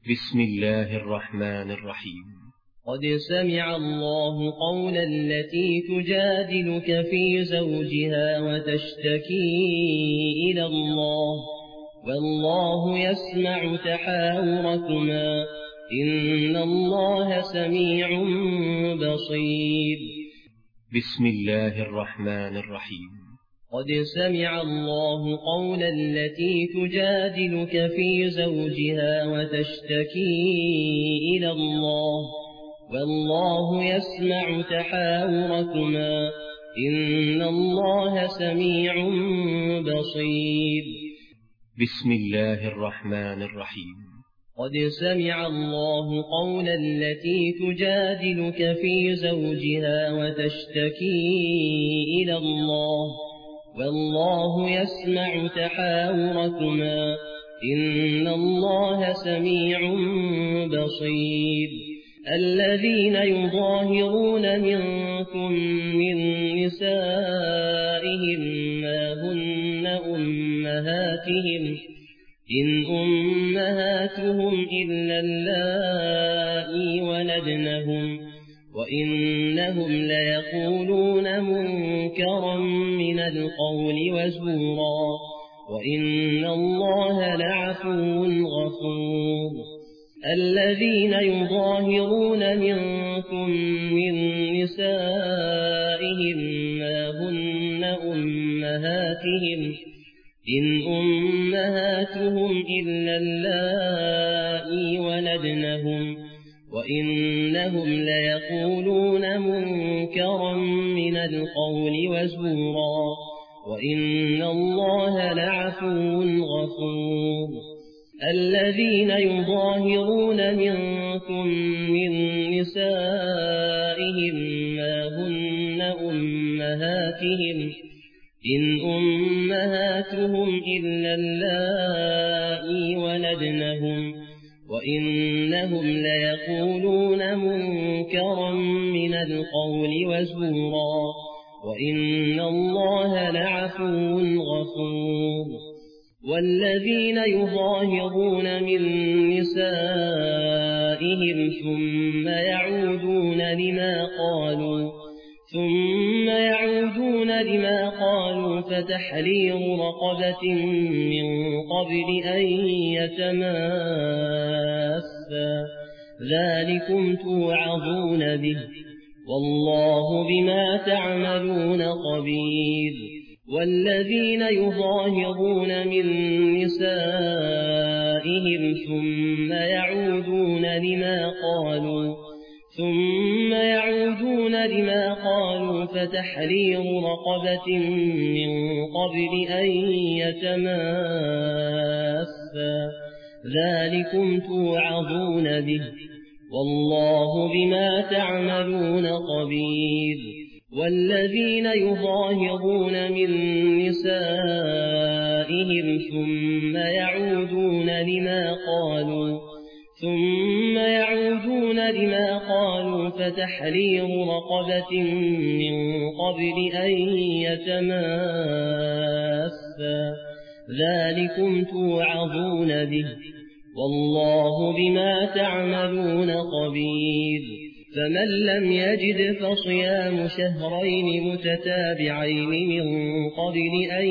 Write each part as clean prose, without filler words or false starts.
بسم الله الرحمن الرحيم. قد سمع الله قول التي تجادلك في زوجها وتشتكي إلى الله والله يسمع تحاوركما إن الله سميع بصير. بسم الله الرحمن الرحيم. قد سمع الله قول التي تجادلك في زوجها وتشتكي إلى الله والله يسمع تحاوركما إن الله سميع بصير. بسم الله الرحمن الرحيم. قد سمع الله قول التي تجادلك في زوجها وتشتكي إلى الله والله يسمع تحاوركما إن الله سميع بصير. الذين يظاهرون منكم من نسائهم ما هن أمهاتهم إن أمهاتهم إلا اللائي ولدنهم وإنهم ليقولون منكرا من القول وزورا وإن الله لعفو غفور. الذين يظاهرون منكم من نسائهم ما هن أمهاتهم إن أمهاتهم إلا اللائي ولدنهم وإنهم ليقولون منكرا من القول وزورا وإن الله لعفو غفور. الذين يظاهرون منكم من نسائهم ما هن أمهاتهم إن أمهاتهم إلا اللائي ولدنهم وإنهم ليقولون منكرا من القول وزورا وإن الله لعفو غفور. والذين يظاهرون من نسائهم ثم يعودون لما قالوا فتحرير رقبة من قبل أن يتماسا ذلكم توعظون به والله بما تعملون خبير. والذين يظاهرون من نسائهم ثم يعودون لما قالوا فتحرير رقبة من قبل أن يتماسا ذلكم توعظون به والله بما تعملون خبير. والذين يظاهرون من نسائهم ثم يعودون لما قالوا فتحرير رقبة من قبل أن يتماسا ذلكم توعظون به والله بما تعملون خبير. فمن لم يجد فصيام شهرين متتابعين من قبل أن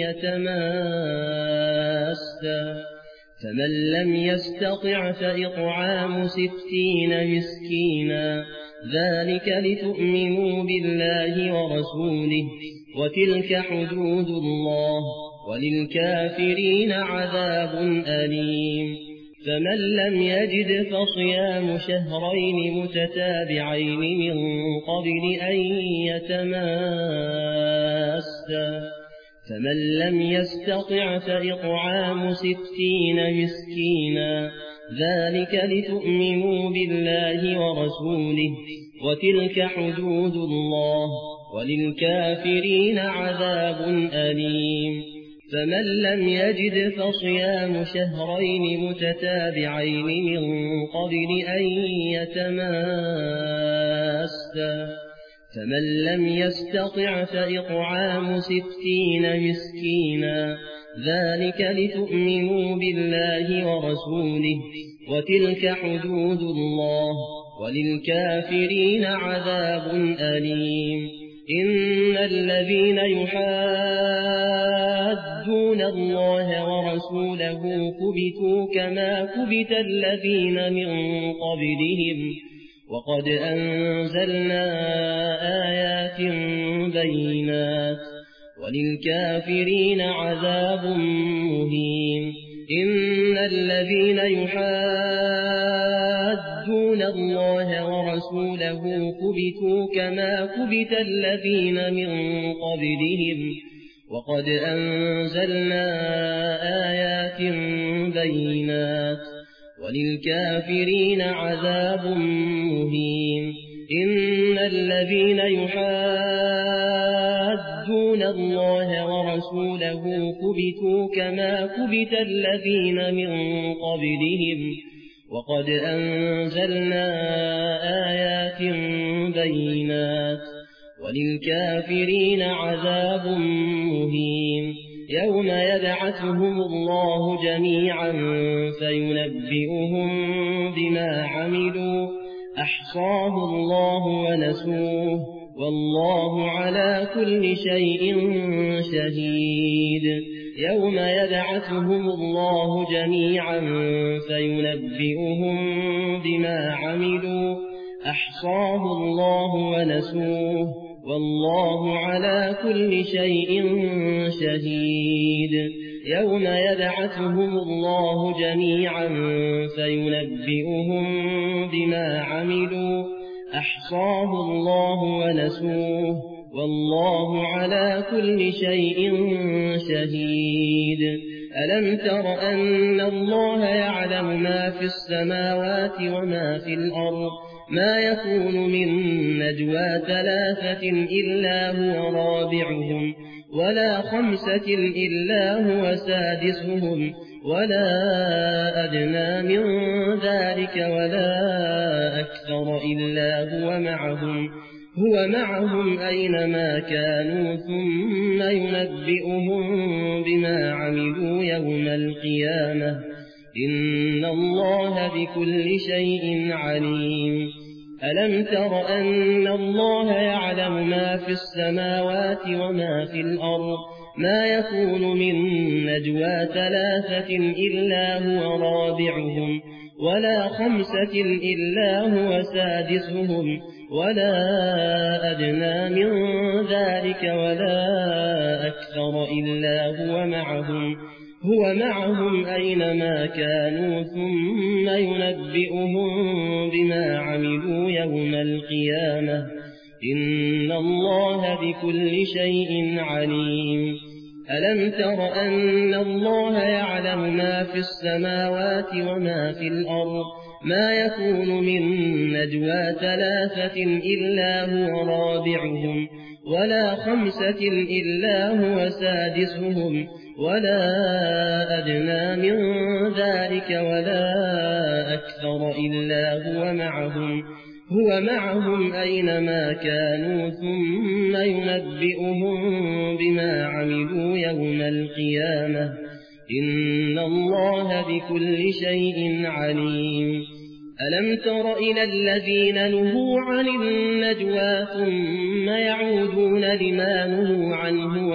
يتماسا فمن لم يستطع فإطعام 60 مسكينا ذلك لتؤمنوا بالله ورسوله وتلك حدود الله وللكافرين عذاب أليم. فمن لم يجد فصيام شهرين متتابعين من قبل أن يتماسا فمن لم يستطع فإطعام 60 مسكينا ذلك لتؤمنوا بالله ورسوله وتلك حدود الله وللكافرين عذاب أليم. فمن لم يجد فصيام شهرين متتابعين من قبل أن يتماسا فمن لم يستطع فإطعام 60 مسكينا ذلك لتؤمنوا بالله ورسوله وتلك حدود الله وللكافرين عذاب أليم إن الذين يحادون الله ورسوله كبتوا كما كبت الذين من قبلهم وقد أنزلنا آيات بينات وللكافرين عذاب مهين إن الذين يحادون الله ورسوله كبتوا كما كبت الذين من قبلهم وقد أنزلنا آيات بينات وللكافرين عذاب مهين إن الذين يحادون الله ورسوله كبتوا كما كبت الذين من قبلهم وقد أنزلنا آيات بينات وللكافرين عذاب مهين يوم يبعثهم الله جميعا فينبئهم بما عملوا أحصاه الله ونسوه والله على كل شيء شهيد يوم يبعثهم الله جميعا فينبئهم بما عملوا أحصاه الله ونسوه والله على كل شيء شهيد يوم يبعثهم الله جميعا فينبئهم بما عملوا أحصاه الله ونسوه والله على كل شيء شهيد ألم تر أن الله يعلم ما في السماوات وما في الأرض ما يكون من نجوى ثلاثة إلا هو رابعهم ولا خمسة إلا هو سادسهم ولا أدنى من ذلك ولا أكثر إلا هو معهم أينما كانوا ثم ينبئهم بما عملوا يوم القيامة إن الله بكل شيء عليم ألم تر أن الله يعلم ما في السماوات وما في الأرض ما يكون من نجوى ثلاثة إلا هو رابعهم ولا خمسة إلا هو سادسهم ولا أدنى من ذلك ولا أكثر إلا هو معهم أينما كانوا ثم ينبئهم بما عملوا يوم القيامة إن الله بكل شيء عليم ألم تر أن الله يعلم ما في السماوات وما في الأرض ما يكون من نجوى ثلاثة إلا هو رابعهم ولا خمسة إلا هو سادسهم ولا أدنى من ذلك ولا أكثر إلا هو معهم أينما كانوا ثم ينبئهم بما عملوا يوم القيامة إن الله بكل شيء عليم ألم تر إلى الذين نهوا عن النجوى ثم يعودون لما نهوا عنه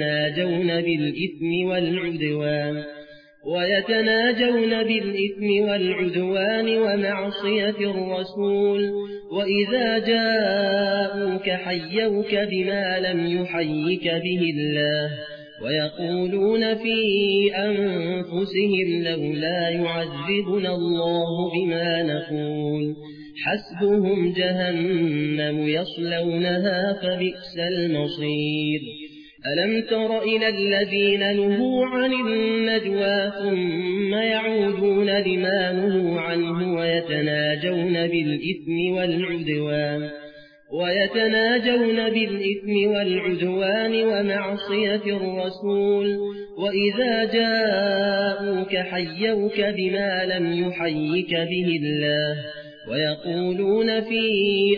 ويتناجون بالإثم والعدوان ومعصية الرسول وإذا جاءوك حيوك بما لم يحيك به الله ويقولون في أنفسهم لولا يعذبنا الله بما نقول حسبهم جهنم يصلونها فبئس المصير ألم تر إلى الذين نهوا عن النجوى ثم يعودون لما نهوا عنه ويتناجون بالإثم والعدوان ومعصية الرسول وإذا جاءوك حيوك بما لم يحيك به الله ويقولون في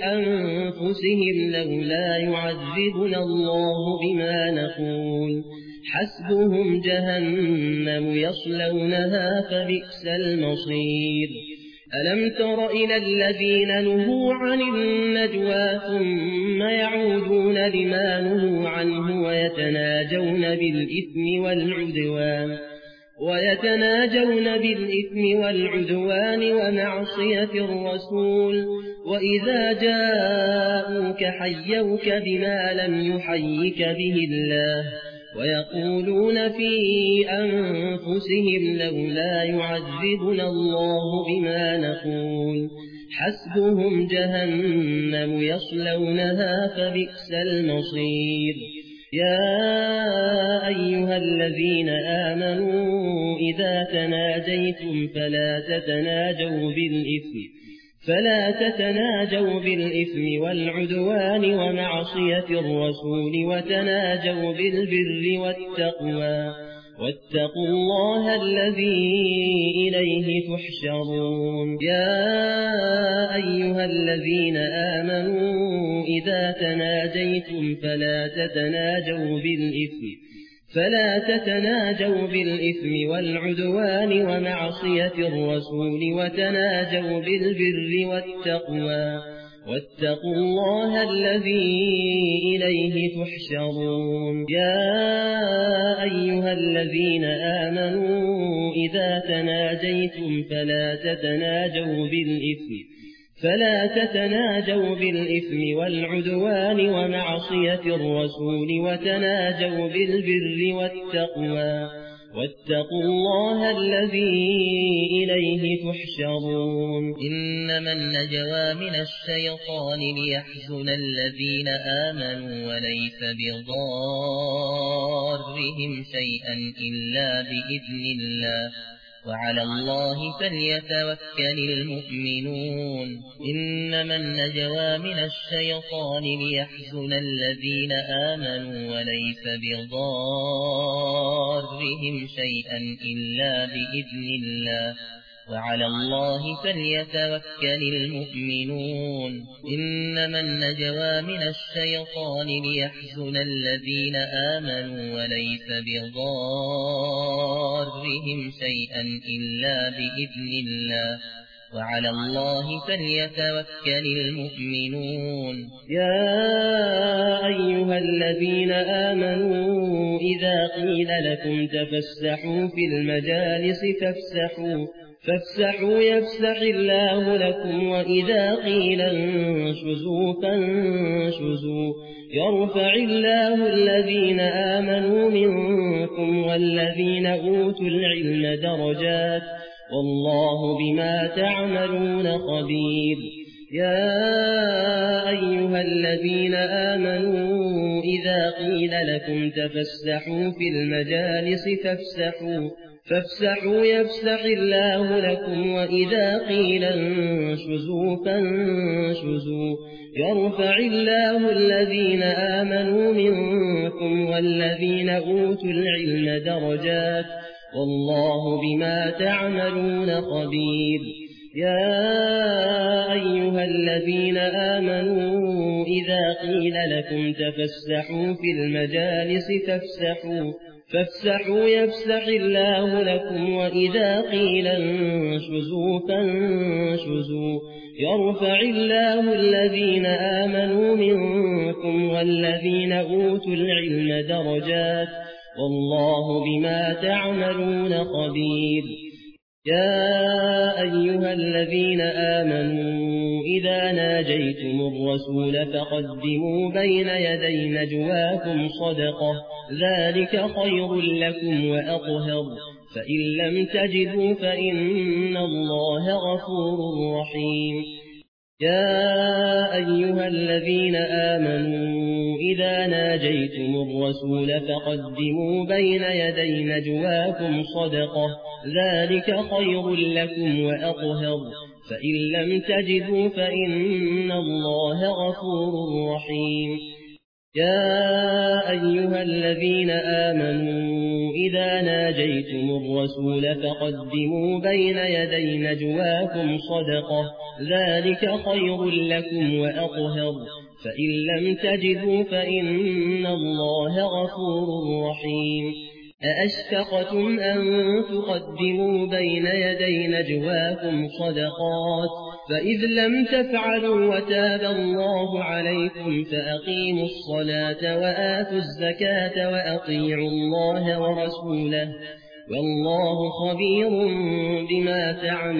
أنفسهم لولا يعذبنا الله بما نقول حسبهم جهنم يصلونها فبئس المصير ألم تر إلى الذين نهوا عن النجوى ثم يعودون لما نهوا عنه ويتناجون بالإثم والعدوان ومعصية الرسول وإذا جاءوك حيوك بما لم يحيك به الله ويقولون في أنفسهم لولا يعذبنا الله بما نقول حسبهم جهنم يصلونها فبئس المصير يا أيها الذين آمنوا إذا تناجيتم فلا تتناجوا بالإثم والعدوان ومعصية الرسول وتناجوا بالبر والتقوى واتقوا الله الذي إليه تحشرون يا أيها الذين آمنوا إذا تناجيتم فلا تتناجوا بالإثم والعدوان ومعصية الرسول وتناجوا بالبر والتقوى واتقوا الله الذي إليه تحشرون يا أيها الذين آمنوا إذا تناجيتم فلا تتناجوا بالإثم والعدوان ومعصية الرسول وتناجوا بالبر والتقوى واتقوا الله الذي إليه تحشرون إنما النجوى من الشيطان ليحزن الذين آمنوا وليس بضارهم شيئا إلا بإذن الله وعلى الله فليتوكل المؤمنون إنما النجوى من الشيطان ليحزن الذين آمنوا وليس بضارهم شيئا إلا بإذن الله وعلى الله فليتوكل المؤمنون إنما النجوى من الشيطان ليحزن الذين آمنوا وليس بضارهم شيئا إلا بإذن الله وعلى الله فليتوكل المؤمنون يا أيها الذين آمنوا إذا قيل لكم تفسحوا في المجالس فافسحوا يفسح الله لكم وإذا قيل انشزوا فانشزوا يرفع الله الذين آمنوا منكم والذين أوتوا العلم درجات والله بما تعملون خبير يا أيها الذين آمنوا إذا قيل لكم تفسحوا في المجالس فافسحوا يفسح الله لكم وإذا قيل انشزوا فانشزوا يرفع الله الذين آمنوا منكم والذين أوتوا العلم درجات والله بما تعملون خبير يا أيها الذين آمنوا إذا قيل لكم تفسحوا في المجالس فافسحوا يفسح الله لكم وإذا قيل انشزوا فانشزوا يرفع الله الذين آمنوا منكم والذين أوتوا العلم درجات والله بما تعملون خبير يا أيها الذين آمنوا إذا ناجيتم الرسول فقدموا بين يدي نجواكم صدقة ذلك خير لكم وأطهر فإن لم تجدوا فإن الله غفور رحيم يا أيها الذين آمنوا إذا ناجيتم الرسول فقدموا بين يدي نجواكم صدقة ذلك خير لكم وأطهر فإن لم تجدوا فإن الله غفور رحيم يا أيها الذين آمنوا إذا ناجيتم الرسول فقدموا بين يدي نجواكم صدقة ذلك خير لكم وأطهر فإن لم تجدوا فإن الله غفور رحيم أأشفقتم أن تقدموا بين يدي نجواكم صدقات فإذ لم تفعلوا وتاب الله عليكم فأقيموا الصلاة وآتوا الزكاة وأطيعوا الله ورسوله والله خبير بما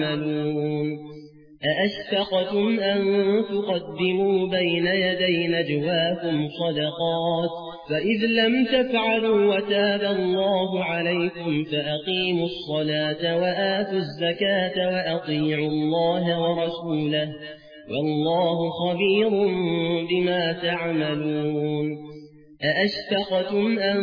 تعملون أأشفقتم أن تقدموا بين يدي نجواكم صدقات فإذ لم تفعلوا وتاب الله عليكم فأقيموا الصلاة وآتوا الزكاة وأطيعوا الله ورسوله والله خبير بما تعملون أأشفقتم أن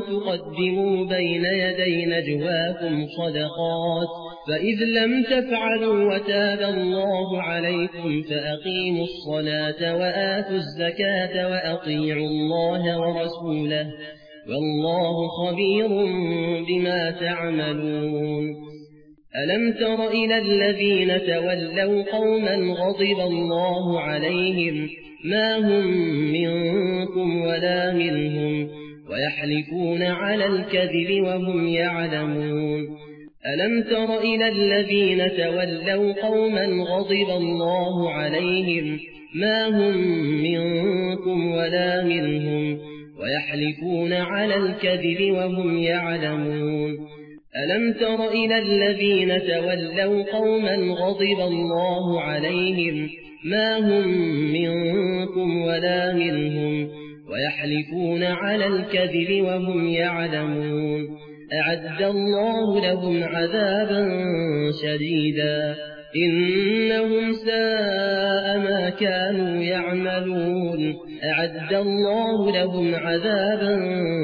تقدموا بين يدي نجواكم صدقات فإذ لم تفعلوا وتاب الله عليكم فأقيموا الصلاة وآتوا الزكاة وأطيعوا الله ورسوله والله خبير بما تعملون ألم تر إلى الذين تولوا قوما غضب الله عليهم ما هم منكم ولا منهم ويحلفون على الكذب وهم يعلمون ألم تر إلى الذين تولوا قوما غضب الله عليهم ما هم منكم ولا منهم ويحلفون على الكذب وهم يعلمون ألم تر إلى الذين تولوا قوما غضب الله عليهم ما هم منكم ولا منهم ويحلفون على الكذب وهم يعلمون أعد الله لهم عذابا شديدا إنهم ساء ما كانوا يعملون أعد الله لهم عذابا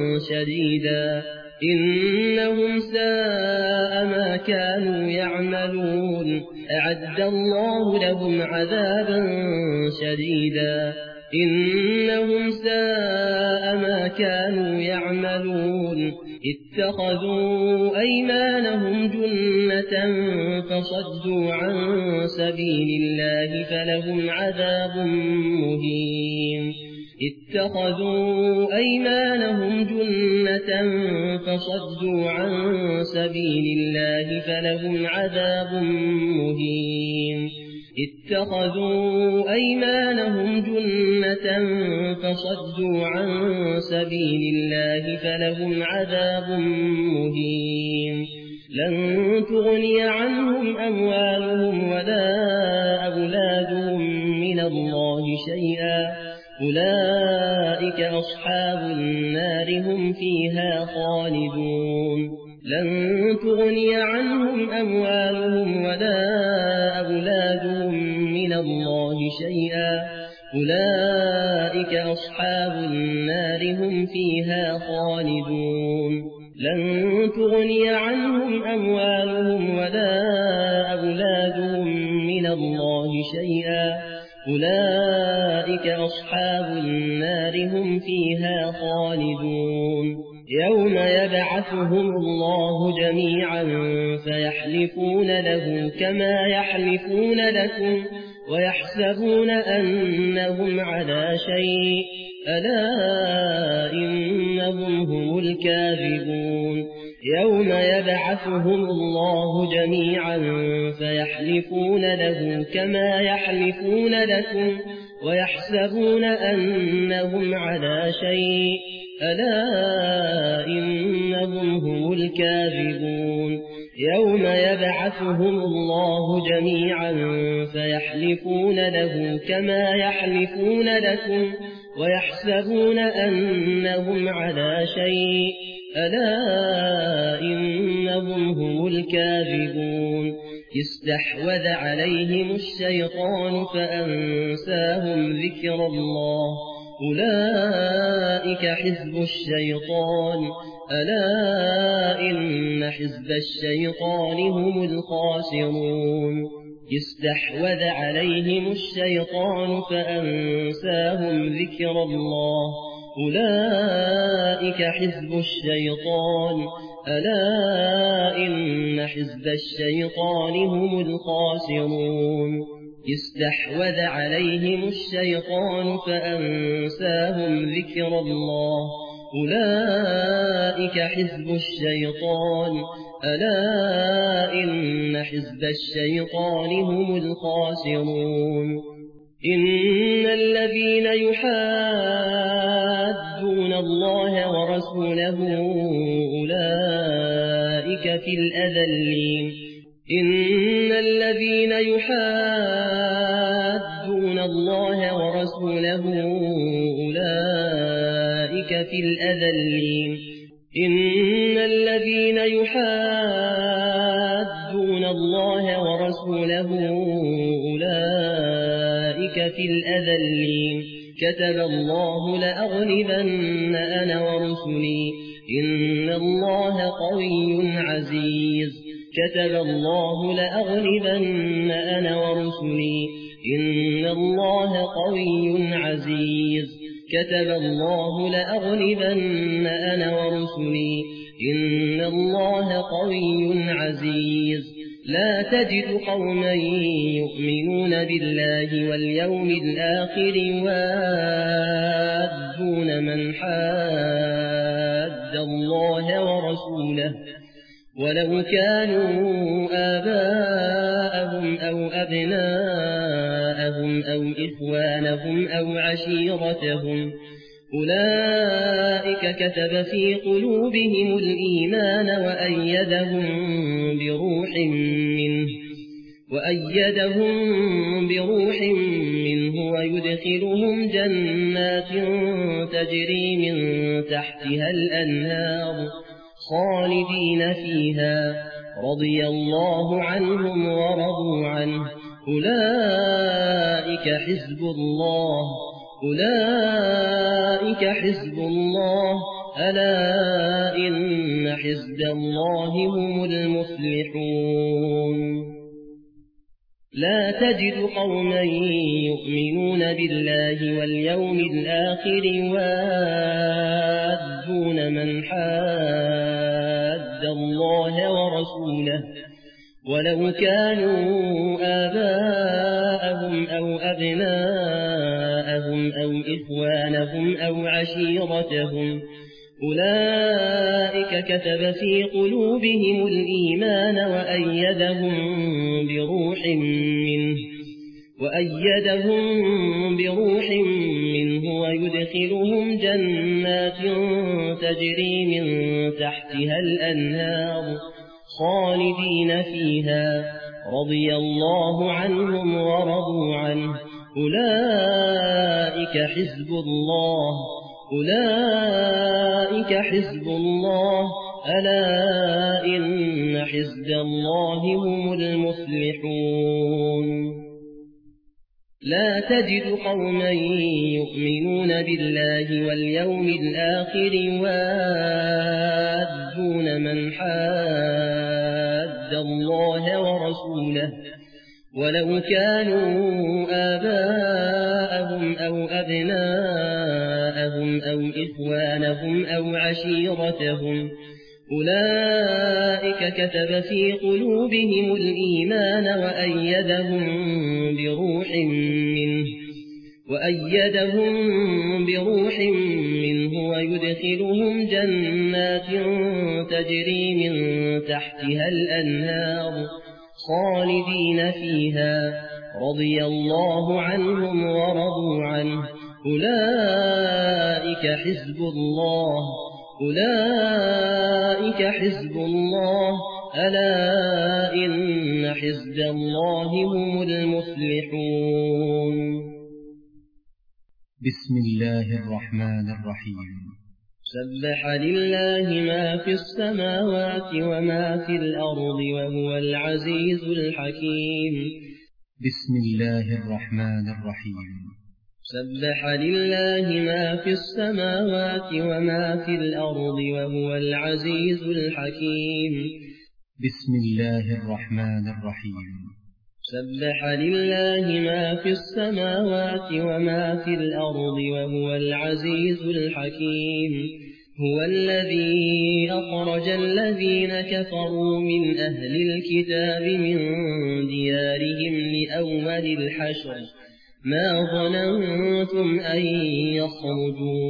شديدا إنهم ساء ما كانوا يعملون أعد الله لهم عذابا شديدا إنهم ساء ما كانوا يعملون اتخذوا أيمانهم جنة فصدوا عن سبيل الله فلهم عذاب مهين اتخذوا أيمانهم جنة فصدوا عن سبيل الله فلهم عذاب مهين اتخذوا أيمانهم جنة فصدوا عن سبيل الله فلهم عذاب مهين لن تغني عنهم أموالهم ولا أولادهم من الله شيئا أولئك أصحاب النار هم فيها خالدون لن تغني عنهم أموالهم ولا أولادهم من الله شيئا أولئك أصحاب النار هم فيها خالدون لن تغني عنهم أموالهم ولا أولادهم من الله شيئا أولئك أصحاب النار هم فيها خالدون يوم يبعثهم الله جميعا فيحلفون له كما يحلفون لكم ويحسبون أنهم على شيء ألا إنهم هم الكاذبون يوم يبعثهم الله جميعا فيحلفون له كما يحلفون لكم ويحسبون أنهم على شيء ألا إنهم هم الكاذبون يوم يبعثهم الله جميعا فيحلفون له كما يحلفون لكم ويحسبون أنهم على شيء ألا إنهم هم الكاذبون استحوذ عليهم الشيطان فأنساهم ذكر الله أولئك حزب الشيطان ألا إن حزب الشيطان هم الخاسرون استحوذ عليهم الشيطان فأنساهم ذكر الله أولئك حزب الشيطان ألا إن حزب الشيطان هم الخاسرون استحوذ عليهم الشيطان فأنساهم ذكر الله أولئك حزب الشيطان ألا إن حزب الشيطان هم الخاسرون إن الذين يحادون الله ورسوله أولئك في الأذلين إن الذين يحادون الله ورسوله أولئك في الأذلين إن الذين يحادون الله ورسوله أولئك في الأذلين كتب الله لأغلبن أنا ورسلي إن الله قوي عزيز كتب الله لأغلبن أنا ورسلي إن الله قوي عزيز كتب الله لأغلبن أنا ورسلي إن الله قوي عزيز لا تجد قوما يؤمنون بالله واليوم الآخر يوادون من حاد الله ورسوله ولو كانوا آباءهم أو أبناءهم أو إخوانهم أو عشيرتهم أولئك كتب في قلوبهم الإيمان وأيدهم بروح منه ويدخلهم جنات تجري من تحتها الأنهار خالدين فيها رضي الله عنهم ورضوا عنه أولئك حزب الله ألا إن حزب الله هم المفلحون لا تجد قوما يؤمنون بالله واليوم الآخر يوادون من حاد الله ورسوله ولو كانوا آباءهم أو أبناءهم أو إخوانهم أو عشيرتهم أولئك كتب في قلوبهم الإيمان وأيدهم بروح منه ويدخلهم جنات تجري من تحتها الأنهار خالدين فيها رضي الله عنهم ورضوا عنه أولئك حزب الله ألا إن حزب الله هم المفلحون لا تجد قوما يؤمنون بالله واليوم الآخر يوادون من حاد الله ورسوله ولو كانوا آباءهم أو أبناءهم أو إخوانهم أو عشيرتهم أولئك كتب في قلوبهم الإيمان وأيدهم بروح منه ويدخلهم جنات تجري من تحتها الأنهار خالدين فيها رضي الله عنهم ورضوا عنه أولئك حزب الله ألا إن حزب الله هم المفلحون بسم الله الرحمن الرحيم سبح لله ما في السماوات وما في الأرض وهو العزيز الحكيم بسم الله الرحمن الرحيم سبح لله ما في السماوات وما في الأرض وهو العزيز الحكيم بسم الله الرحمن الرحيم سبح لله ما في السماوات وما في الأرض وهو العزيز الحكيم هو الذي أخرج الذين كفروا من أهل الكتاب من ديارهم لأول الحشر ما ظننتم أن يخرجوا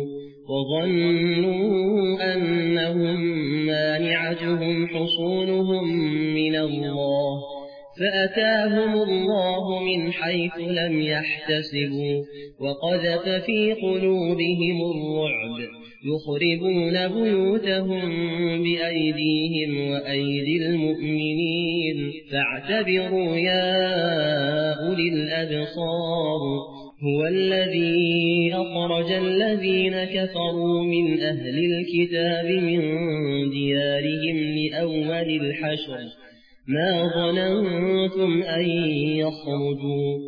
وظنوا أنهم مانعتهم حصونهم من الله فأتاهم الله من حيث لم يحتسبوا وقذف في قلوبهم الرعب يخربون بيوتهم بأيديهم وأيدي المؤمنين فاعتبروا يا أولي الأبصار هو الذي أخرج الذين كفروا من أهل الكتاب من ديارهم لأول الحشر ما ظننتم أن يخرجوا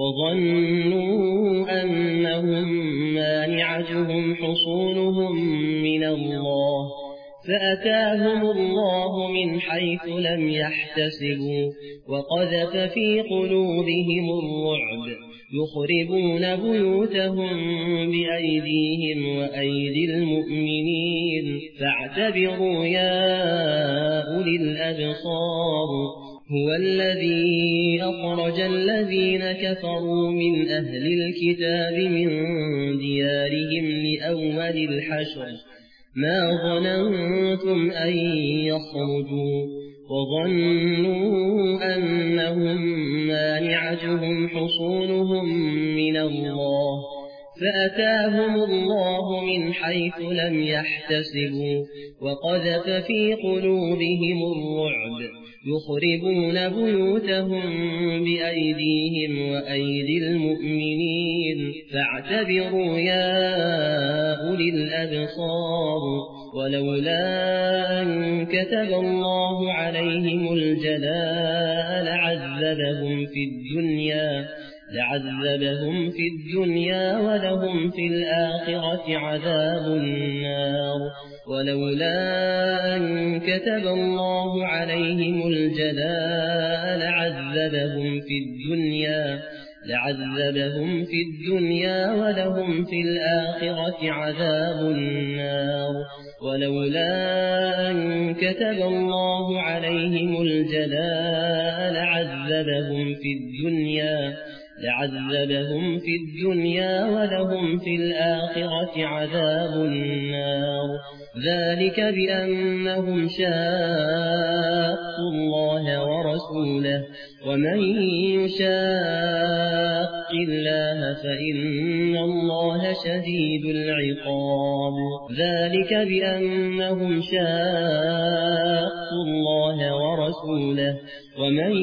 وظنوا أنهم مانعتهم حصونهم من الله فأتاهم الله من حيث لم يحتسبوا وقذف في قلوبهم الرعب يخربون بيوتهم بأيديهم وأيدي المؤمنين فاعتبروا يا أولي الأبصار هو الذي أخرج الذين كفروا من أهل الكتاب من ديارهم لأول الحشر ما ظننتم أن يخرجوا وظنوا أنهم مانعتهم حصونهم من الله فأتاهم الله من حيث لم يحتسبوا وقذف في قلوبهم الرعب يخربون بيوتهم بأيديهم وأيدي المؤمنين فاعتبروا يا أولي الأبصار ولولا أن كتب الله عليهم الجلاء لعذبهم في الدنيا ولهم في الآخرة عذاب النار ولولا أن كتب الله عليهم الجلاء لعذبهم في الدنيا ولهم في الآخرة عذاب النار ولولا أن كتب الله عليهم الجلاء لعذبهم في الدنيا ولهم في الآخرة عذاب النار ذلك بأنهم شاقوا الله ورسوله ومن يشاق الله فإن الله شديد العقاب ذلك بأنهم شاقوا الله ورسوله ومن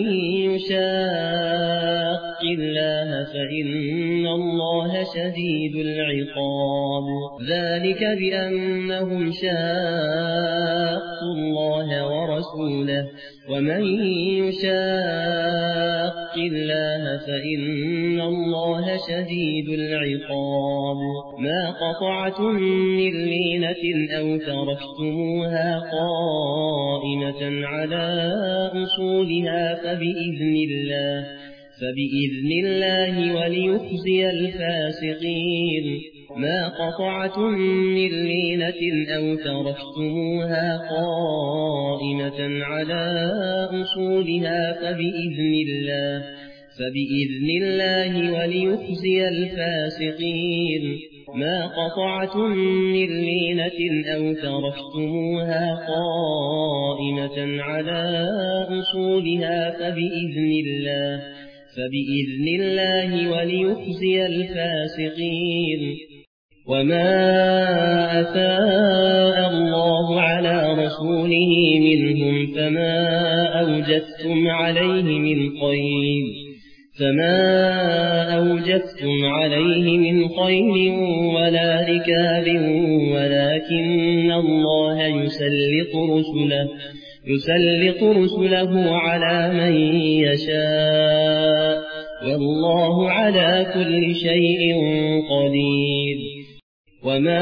يشاق الله فإن الله شديد العقاب ذلك بأنهم شاقوا الله ورسوله ومن يشاق الله فإن الله شديد العقاب ما قطعتم من لينة أو تركتموها قائمة على أصولها فبإذن الله وليخزي الفاسقين ما قطعتم من لينة أو تركتموها قائمة على أصولها فبإذن الله وليخزي الفاسقين ما قطعتم من لينة أو تركتموها قائمة على أصولها فبإذن الله وليخزي الفاسقين وما أفاء الله على رسوله منهم فما أوجفتم عليه من خيل ولا ركاب ولكن الله يسلط رسله على من يشاء والله على كل شيء قدير وما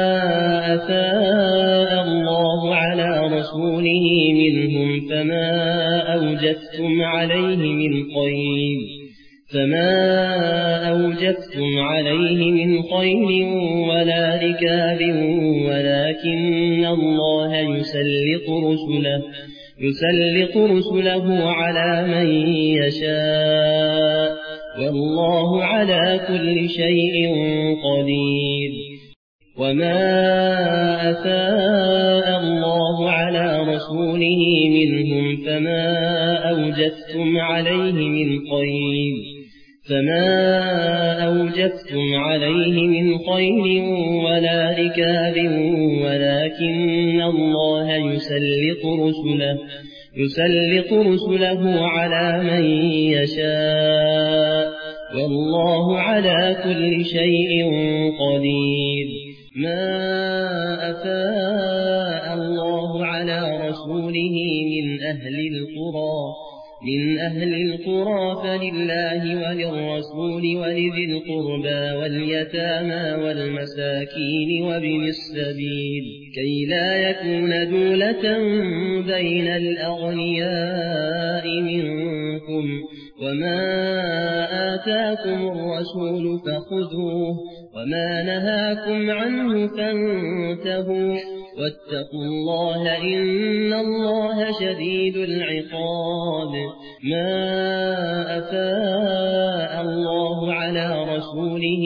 أفاء الله على رسوله منهم فما أوجفتم عليه من خيل فما أوجفتم عليه من خيل ولا ركاب ولكن الله يسلط رسله على من يشاء والله على كل شيء قدير. وما أفاء الله على رسوله منهم فما أوجفتم عليه من خيل ولا ركاب ولكن الله يسلط رسله على من يشاء والله على كل شيء قدير. ما أفاء الله على رسوله من أهل القرى فلله وللرسول ولذي القربى واليتامى والمساكين وابن السبيل كي لا يكون دولة بين الأغنياء منكم. وما آتاكم الرسول فخذوه وما نهاكم عنه فانتهوا واتقوا الله إن الله شديد العقاب. ما أفاء الله على رسوله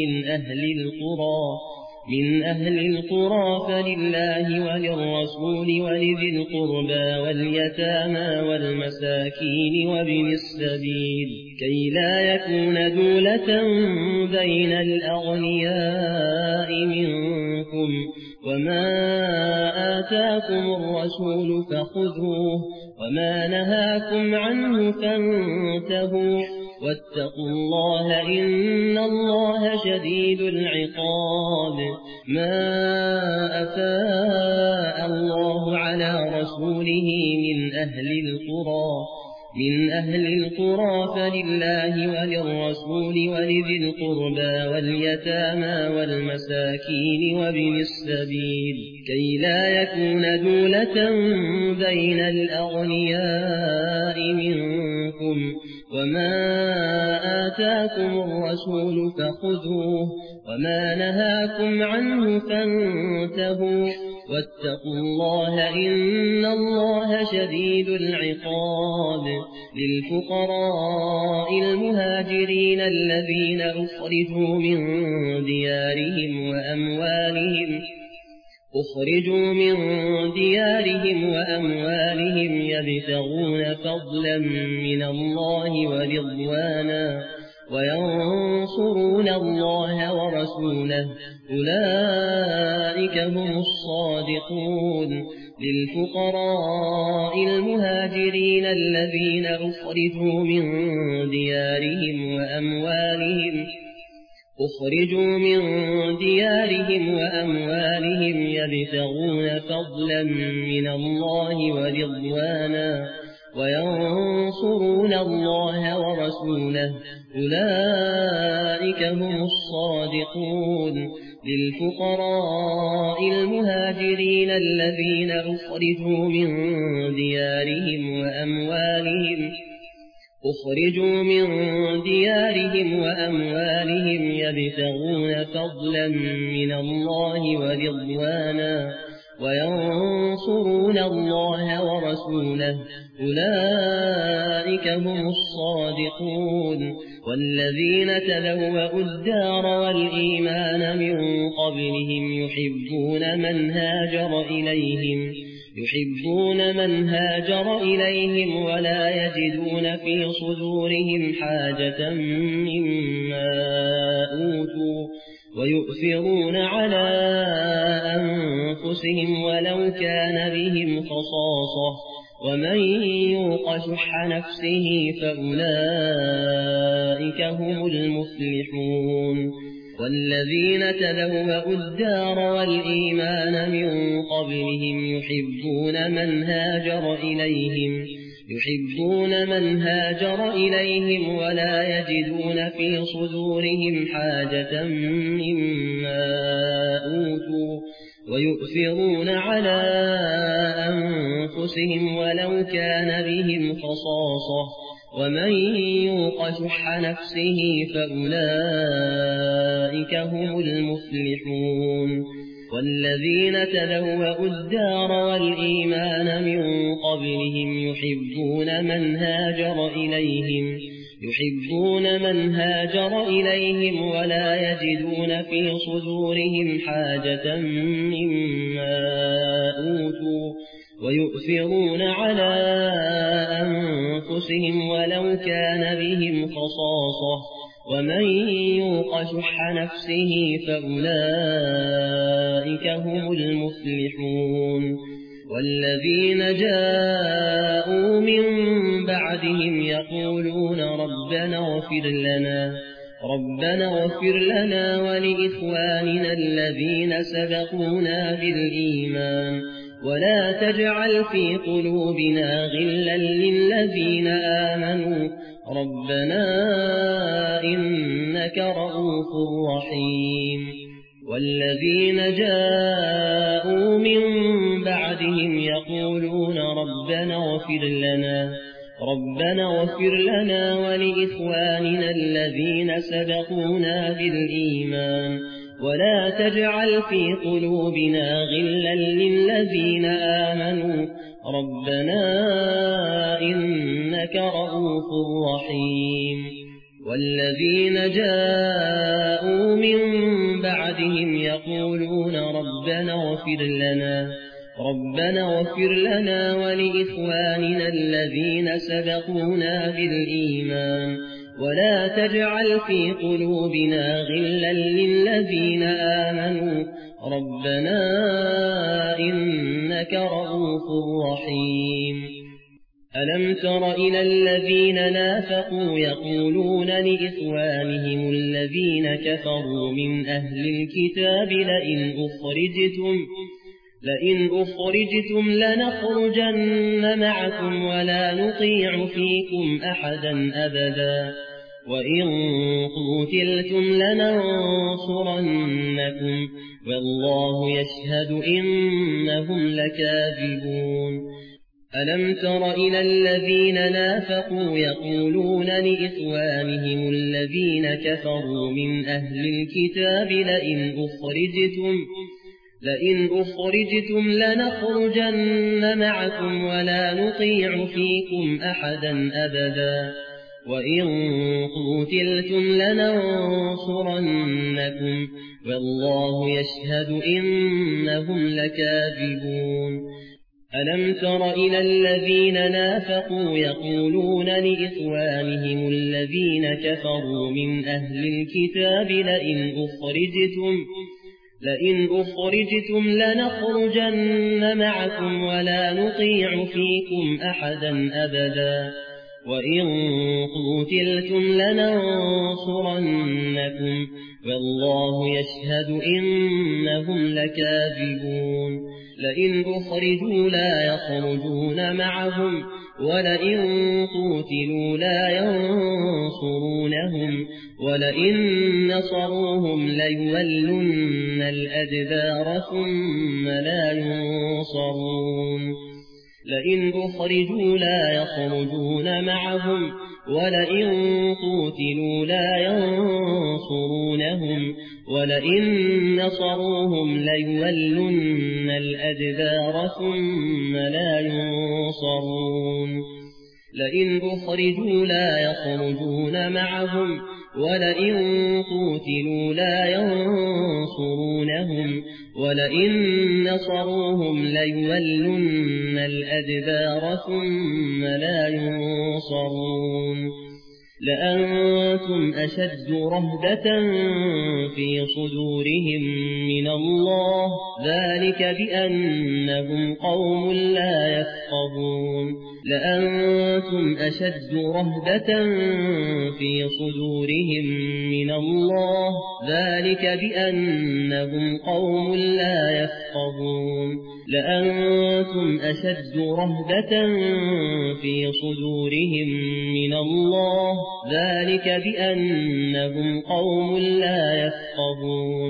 من أهل القرى فلله وللرسول ولذي القربى واليتامى والمساكين وابن السبيل كي لا يكون دولة بين الأغنياء منكم. وما آتاكم الرسول فخذوه وما نهاكم عنه فانتهوا واتقوا الله إن الله شديد العقاب. ما أفاء الله على رسوله من أهل القرى فلله وللرسول ولذي القربى واليتامى والمساكين وابن السبيل كي لا يكون دولة بين الأغنياء منكم. وما آتاكم الرسول فخذوه وما نهاكم عنه فانتهوا واتقوا الله إن الله شديد العقاب. للفقراء المهاجرين الذين أخرجوا من ديارهم وأموالهم يبتغون فضلا من الله ورضوانا وينصرون الله ورسوله أولئك هم الصادقون. للفقراء المهاجرين الذين أخرجوا من ديارهم وأموالهم يبتغون فضلا من الله ورضوانا وينصرون الله ورسوله أولئك هم الصادقون. للفقراء المهاجرين الذين أخرجوا من ديارهم وأموالهم يبتغون فضلا من الله ورضوانا وينصرون الله ورسوله أولئك هم الصادقون. والذين تبوأوا الدار والإيمان من قبلهم يحبون من هاجر إليهم ولا يجدون في صدورهم حاجة مما أوتوا ويؤثرون على أنفسهم ولو كان بهم خصاصة ومن يوق شح نفسه فأولئك هم المفلحون. والذين تبوأوا الدار والإيمان من قبلهم يحبون من هاجر إليهم ولا يجدون في صدورهم حاجة مما أوتوا ويؤثرون على أنفسهم ولو كان بهم خصاصة ومن يوق شح نفسه فأولئك هم المفلحون والذين تبوأوا الدار والإيمان من قبلهم يحبون من هاجر إليهم ولا يجدون في صدورهم حاجة مما أوتوا ويؤثرون على أنفسهم ولو كان بهم خصاصة ومن يوق شح نفسه فأولئك هم المفلحون والذين جاءوا من بعدهم يقولون ربنا اغفر لنا ولإخواننا الذين سبقونا بالإيمان ولا تجعل في قلوبنا غلا للذين آمنوا ربنا إنك رؤوف رحيم والذين جاءوا من بعدهم يقولون ربنا اغفر لنا ولإخواننا الذين سبقونا بالإيمان ولا تجعل في قلوبنا غلا للذين آمنوا ربنا إنك رؤوف رحيم والذين جاءوا من بعدهم يقولون ربنا اغفر لنا ولإخواننا الذين سبقونا بالإيمان ولا تجعل في قلوبنا غلا للذين آمنوا ربنا إنك رؤوف رحيم ألم تر إلى الذين نافقوا يقولون لإخوانهم الذين كفروا من أهل الكتاب لئن أخرجتم لنخرجن معكم ولا نطيع فيكم أحدا أبدا وإن قتلتم لننصرنكم والله يشهد إنهم لكاذبون ألم تر إلى الذين نافقوا يقولون لإخوانهم الذين كفروا من أهل الكتاب لئن أخرجتم لنخرجن معكم ولا نطيع فيكم أحدا أبدا وإن قتلتم لننصرنكم والله يشهد إنهم لكاذبون ألم تر إلى الذين نافقوا يقولون لإخوانهم الذين كفروا من أهل الكتاب لئن أخرجتم لنخرجن معكم ولا نطيع فيكم أحدا أبدا وإن قتلتم لننصرنكم والله يشهد إنهم لكاذبون لئن أخرجوا لا يخرجون معهم ولئن قتلوا لا ينصرونهم ولئن نصروهم ليولن الأدبار ثم لا ينصرون لئن أخرجوا لا يخرجون معهم ولئن قتلوا لا ينصرونهم ولئن نصروهم ليولن الأدبار ثم لا ينصرون لئن أخرجوا لا يخرجون معهم ولئن قتلوا لا ينصرونهم ولئن نصروهم ليولن الأدبار ثم لا ينصرون لأنتم أشد رهبة في صدورهم من الله ذلك بأنهم قوم لا يفقهون لأنتم أشد رهبة في صدورهم من الله ذلك بأنهم قوم لا يفقهون لأنتم أشد رهبة في صدورهم من الله ذلك بأنهم قوم لا يفقهون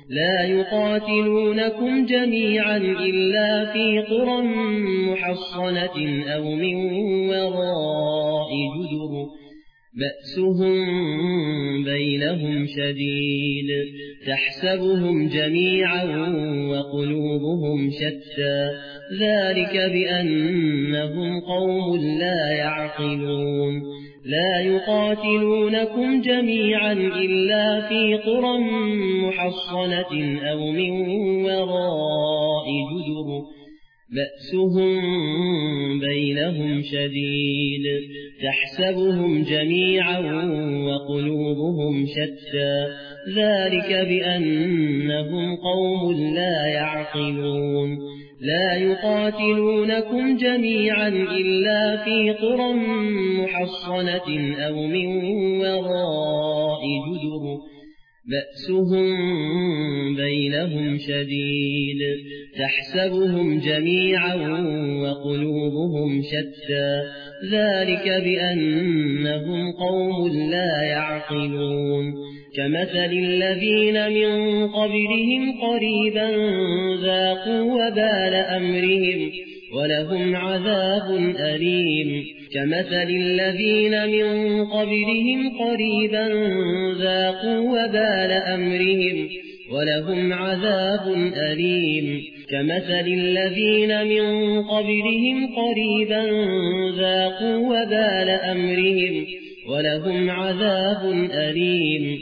لا يقاتلونكم جميعا إلا في قرى محصنة أو من وراء جدر بأسهم بينهم شديد تحسبهم جميعا وقلوبهم شتى ذلك بأنهم قوم لا يعقلون لا يقاتلونكم جميعا إلا في قرى محصنة أو من وراء جدر بأسهم بينهم شديد تحسبهم جميعا وقلوبهم شتى ذلك بأنهم قوم لا يعقلون لا يقاتلونكم جميعا إلا في قرى محصنة أو من وراء جدر بأسهم بينهم شديد تحسبهم جميعا وقلوبهم شتى ذلك بأنهم قوم لا يعقلون كمثل الذين من قبلهم قريبا ذاقوا وبال أمرهم ولهم عذاب أليم كمثل الذين من قبلهم قريبا ذاقوا وبال أمرهم ولهم عذاب أليم كمثل الذين من قبلهم قريبا ذاقوا وبال أمرهم ولهم عذاب أليم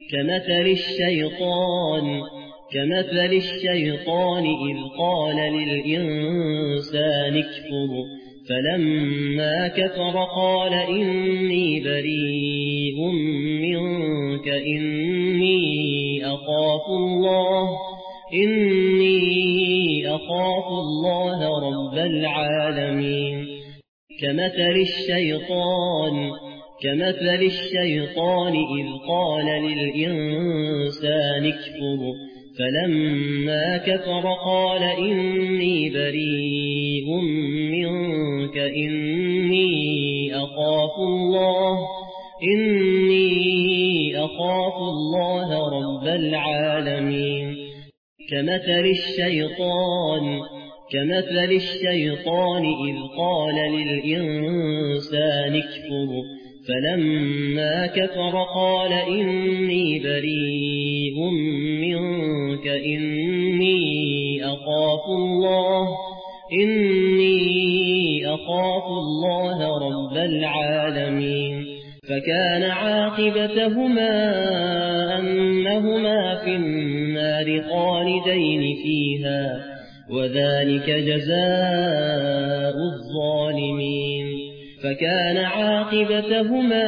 كمثل الشيطان إذ قال للإنسان اكفر فلما كفر قال إني بريء منك إني أخاف الله رب العالمين كمثل الشيطان إذ قال للإنسان اكفر فلما كفر قال إني بريء منك إني أخاف الله رب العالمين كمثل الشيطان إذ قال للإنسان اكفر فلما كفر قال إني بريء منك إني أخاف الله رب العالمين فكان عاقبتهما أنهما في النار خالدين فيها وذلك جزاء الظالمين فكان عاقبتهما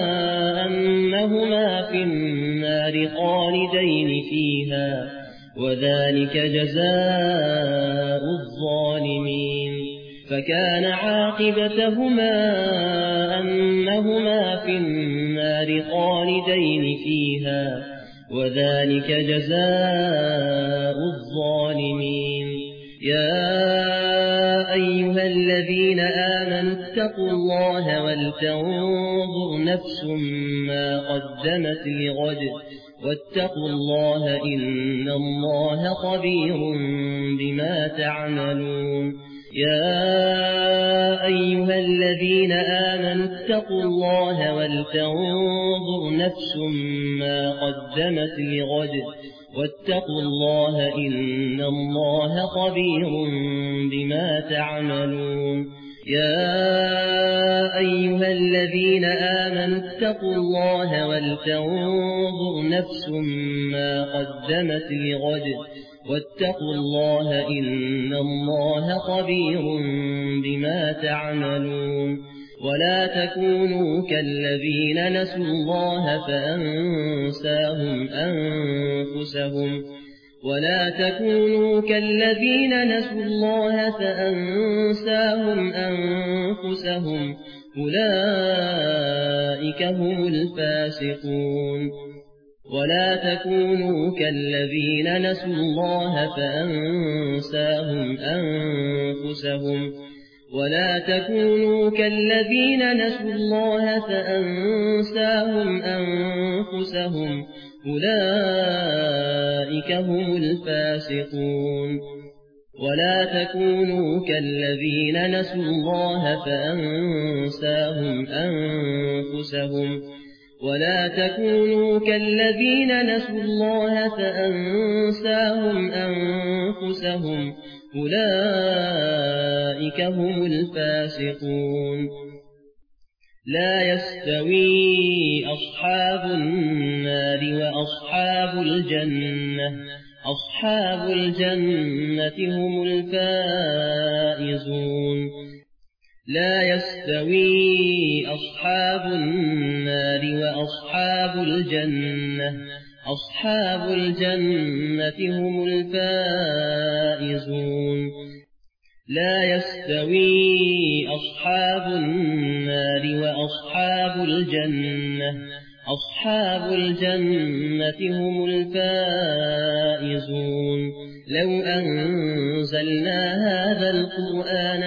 أنهما في النار خالدين فيها وذلك جزاء الظالمين فكان عاقبتهما أنهما في النار خالدين فيها وذلك جزاء الظالمين يا أيها الذين آمنوا اتقوا الله ولتنظر نفس ما قدمت لغد واتقوا الله إن الله خبير بما تعملون يا أيها الذين آمنوا اتقوا الله ولتنظر نفس ما قدمت لغد واتقوا الله إن الله خبير بما تعملون يا أيها الذين آمنوا اتقوا الله ولتنظر نفس ما قدمت لغد واتقوا الله إن الله خبير بما تعملون ولا تكونوا كالذين نسوا الله فأنساهم أنفسهم ولا تكونوا كالذين نسوا الله فأنساهم أنفسهم أولئك هم الفاسقون ولا تكونوا كالذين نسوا الله فأنساهم أنفسهم ولا تكونوا كالذين نسوا الله فأنساهم أنفسهم أولئك هم الفاسقون. ولا تكونوا كالذين نسوا الله فأنساهم أنفسهم ولا تكونوا كالذين نسوا الله فأنساهم أنفسهم أولئك هم الفاسقون. لا يستوي أصحاب النار وأصحاب الجنة أصحاب الجنة هم الفائزون. لا يستوي أصحاب النار وأصحاب الجنة أصحاب الجنة هم الفائزون. لا يستوي أصحاب النار وأصحاب الجنة أصحاب الجنة هم الفائزون. لو أنزلنا هذا القرآن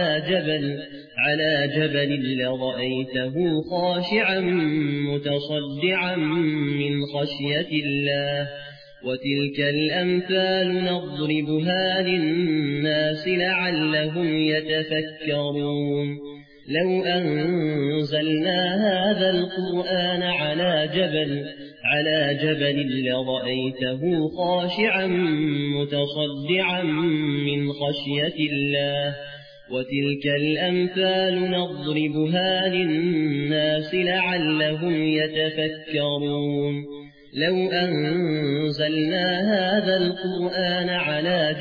على جبل لرأيته خاشعا متصدعا من خشية الله. وتلك الأمثال نضربها للناس لعلهم يتفكرون. لو أنزلنا هذا القرآن على جبل لرأيته خاشعا متصدعا من خشية الله. وتلك الأمثال نضربها للناس لعلهم يتفكرون. لو أنزلنا هذا القرآن على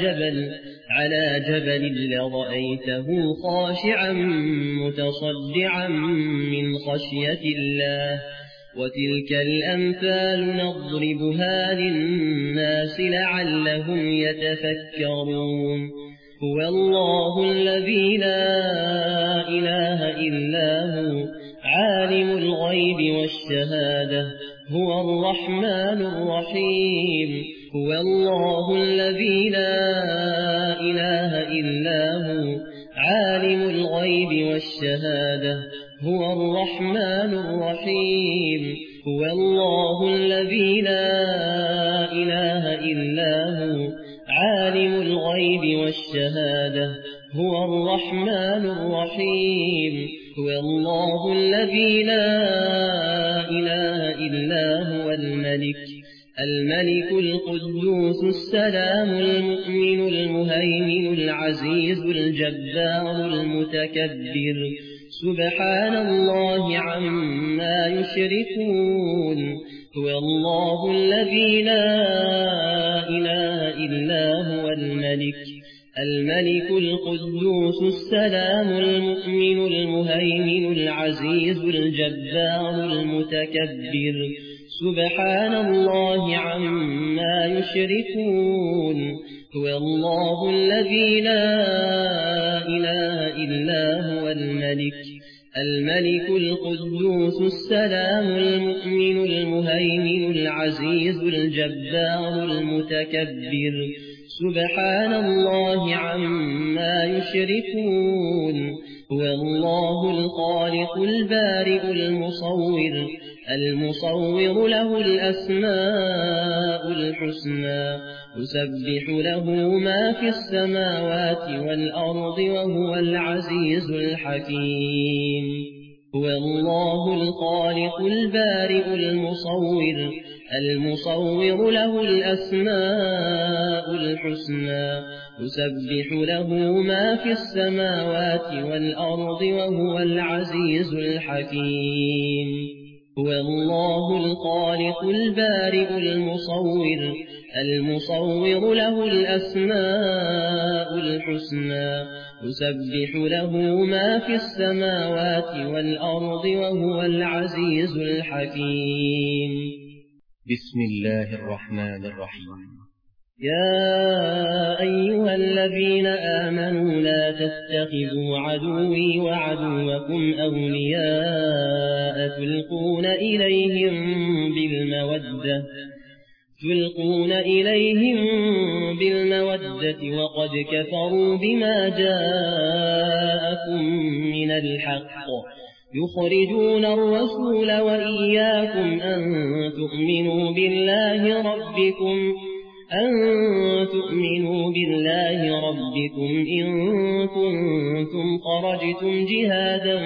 جبل لرأيته خاشعا متصدعا من خشية الله. وتلك الأمثال نضربها للناس لعلهم يتفكرون. هو الله الذي لا إله إلا هو عالم الغيب والشهادة هو الرحمن الرحيم. هو الله الذي لا إله إلا هو عالم الغيب والشهادة هو الرحمن الرحيم. هو الله الذي لا إله إلا هو عالم الغيب والشهادة هو الرحمن الرحيم. هو الله الذي لا إله إلا هو الملك القدوس السلام المؤمن المهيمن العزيز الجبار المتكبر سبحان الله عما يشركون. هو الله الذي لا إله إلا هو الملك القدوس السلام المؤمن المهيمن العزيز الجبار المتكبر سبحان الله عما يشركون. هو الله الذي لا إله إلا هو الملك القدوس السلام المؤمن المهيمن العزيز الجبار المتكبر سبحان الله عما يشركون. هو الله الخالق البارئ المصور له الأسماء الحسنى يسبح له ما في السماوات والأرض وهو العزيز الحكيم. هو الله الخالق البارئ المصور له الأسماء الحسنى يسبح له ما في السماوات والأرض وهو العزيز الحكيم. هو الله الخالق البارئ المصور له الأسماء الحسنى يسبح له ما في السماوات والأرض وهو العزيز الحكيم. بسم الله الرحمن الرحيم. يا أيها الذين آمنوا لا تتخذوا عدوي وعدوكم أولياء تلقون إليهم بالمودة وقد كفروا بما جاءكم من الحق يخرجون الرسول وإياكم أن تؤمنوا بالله ربكم إن كنتم خرجتم جهادا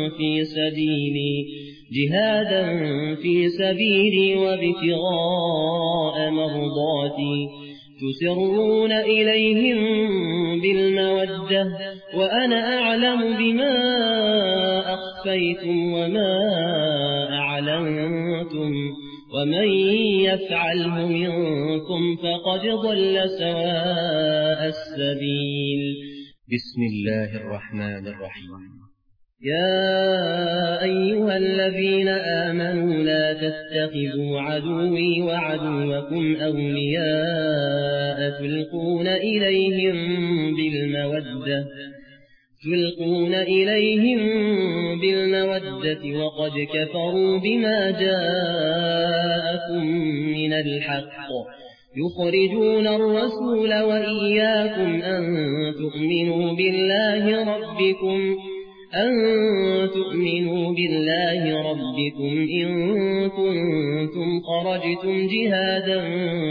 في سبيلي وابتغاء مرضاتي تسرون إليهم بالمودة وأنا أعلم بما أخفيتم وما أعلنتم ومن يفعله منكم فقد ضل سواء السبيل. بسم الله الرحمن الرحيم. يا أيها الذين آمنوا لا تتخذوا عدوي وعدوكم أولياء تلقون إليهم بالمودة وقد كفروا بما جاءكم من الحق يخرجون الرسول وإياكم أن تؤمنوا بالله ربكم إن كنتم خرجتم جهادا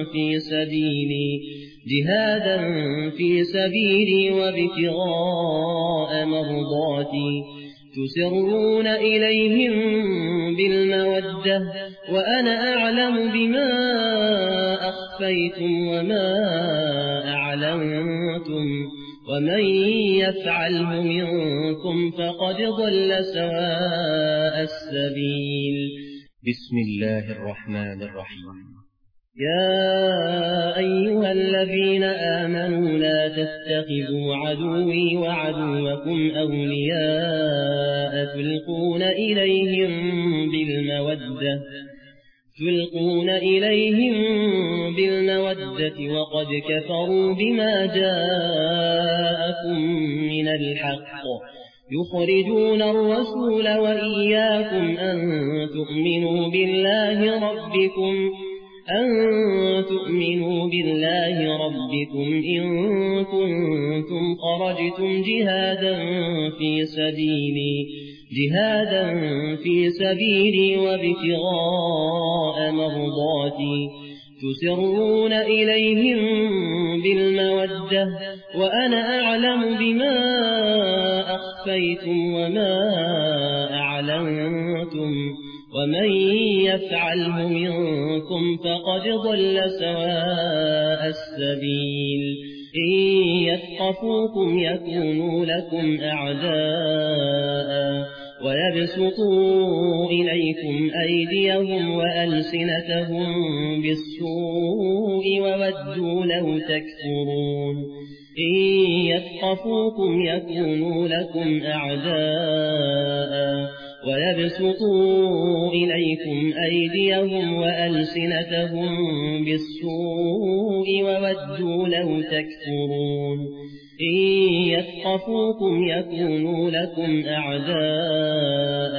في سبيلي وابتغاء مرضاتي تسرون إليهم بالمودة وأنا أعلم بما أخفيتم وما أعلنتم ومن يفعله منكم فقد ضل سواء السبيل. بسم الله الرحمن الرحيم. يا أيها الذين آمنوا لا تتخذوا عدوي وعدوكم أولياء تلقون إليهم بالمودة وقد كفروا بما جاءكم من الحق يخرجون الرسول وإياكم أن تؤمنوا بالله ربكم إن كنتم خرجتم جهادا في سبيلي وابتغاء مرضاتي تسرون إليهم بالمودة وأنا أعلم بما أخفيتم وما أعلنتم ومن يفعله منكم فقد ضل سواء السبيل. إن يثقفوكم يكونوا لكم أعداء ويبسطوا إليكم أيديهم وألسنتهم بالسوء وودوا لو تكفرون. إن يثقفوكم يكونوا لكم أعداء ويبسطوا إليكم أيديهم وألسنتهم بالسوء وودوا لو تكفرون. إن يثقفوكم يكونوا لكم أعداء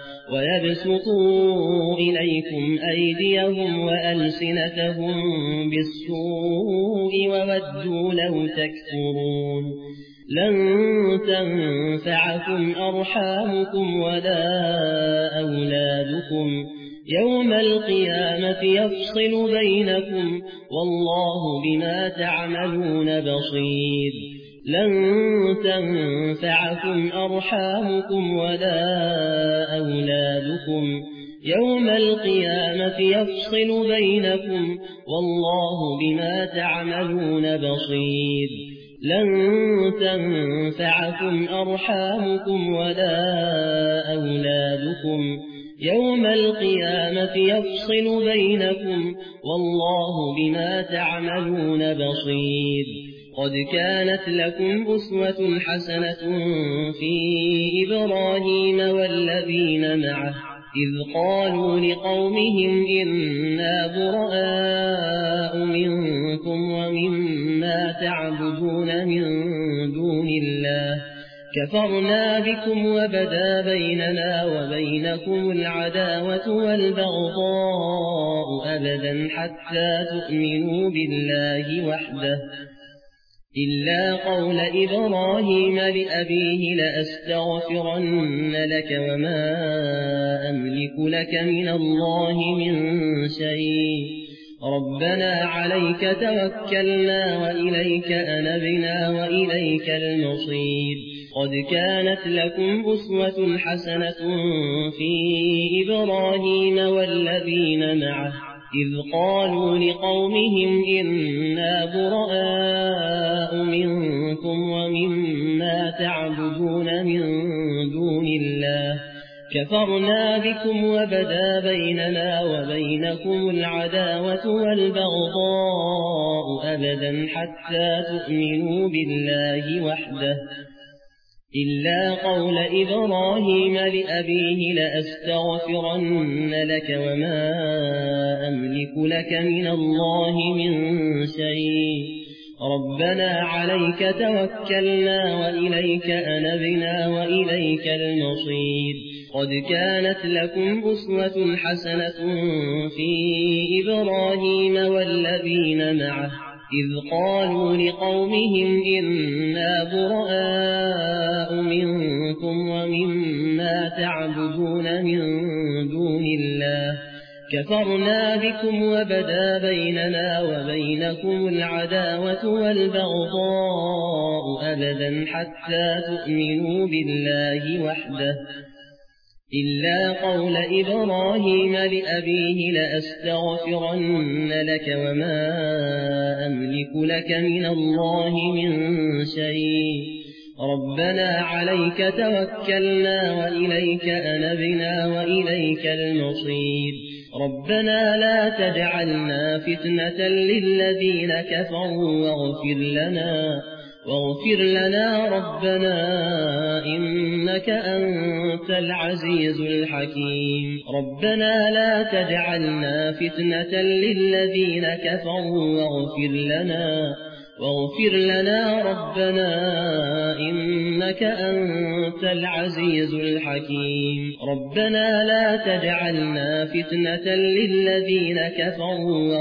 ويبسطوا إليكم أيديهم وألسنتهم بالسوء وودوا لو تكفرون. لن تنفعكم أرحامكم ولا أولادكم يوم القيامة يفصل بينكم والله بما تعملون بصير. لن تنفعكم أرحامكم ولا أولادكم يوم القيامة يفصل بينكم والله بما تعملون بصير. لن تنفعكم أرحامكم ولا أولادكم يوم القيامة يفصل بينكم والله بما تعملون بصير. قد كانت لكم أسوة حسنة في إبراهيم والذين معه إذ قالوا لقومهم إنا براء منكم ومما تعبدون من دون الله كفرنا بكم وبدا بيننا وبينكم العداوة والبغضاء أبدا حتى تؤمنوا بالله وحده إلا قول إبراهيم لأبيه لأستغفرن لك وما أملك لك من الله من شيء ربنا عليك توكلنا وإليك أنبنا وإليك المصير قد كانت لكم أسوة حسنة في إبراهيم والذين معه إذ قالوا لقومهم إنا براء منكم ومما تعبدون من دون الله كفرنا بكم وبدا بيننا وبينكم العداوة والبغضاء أبدا حتى تؤمنوا بالله وحده إلا قول إبراهيم لأبيه لأستغفرن لك وما أملك لك من الله من شيء ربنا عليك توكلنا وإليك أنبنا وإليك المصير قد كانت لكم أسوة حسنة في إبراهيم والذين معه إذ قالوا لقومهم إنا براء منكم ومما تعبدون من دون الله كفرنا بكم وبدا بيننا وبينكم العداوة والبغضاء أبدا حتى تؤمنوا بالله وحده إلا قول إبراهيم لأبيه لأستغفرن لك وما أملك لك من الله من شيء ربنا عليك توكلنا وإليك أنبنا وإليك المصير ربنا لا تجعلنا فتنة للذين كفروا واغفر لنا ربنا إنك أنت العزيز الحكيم ربنا لا تجعلنا فتنة للذين كفروا واغفر لنا ربنا إنك أنت العزيز الحكيم ربنا لا تجعلنا فتنة للذين كفروا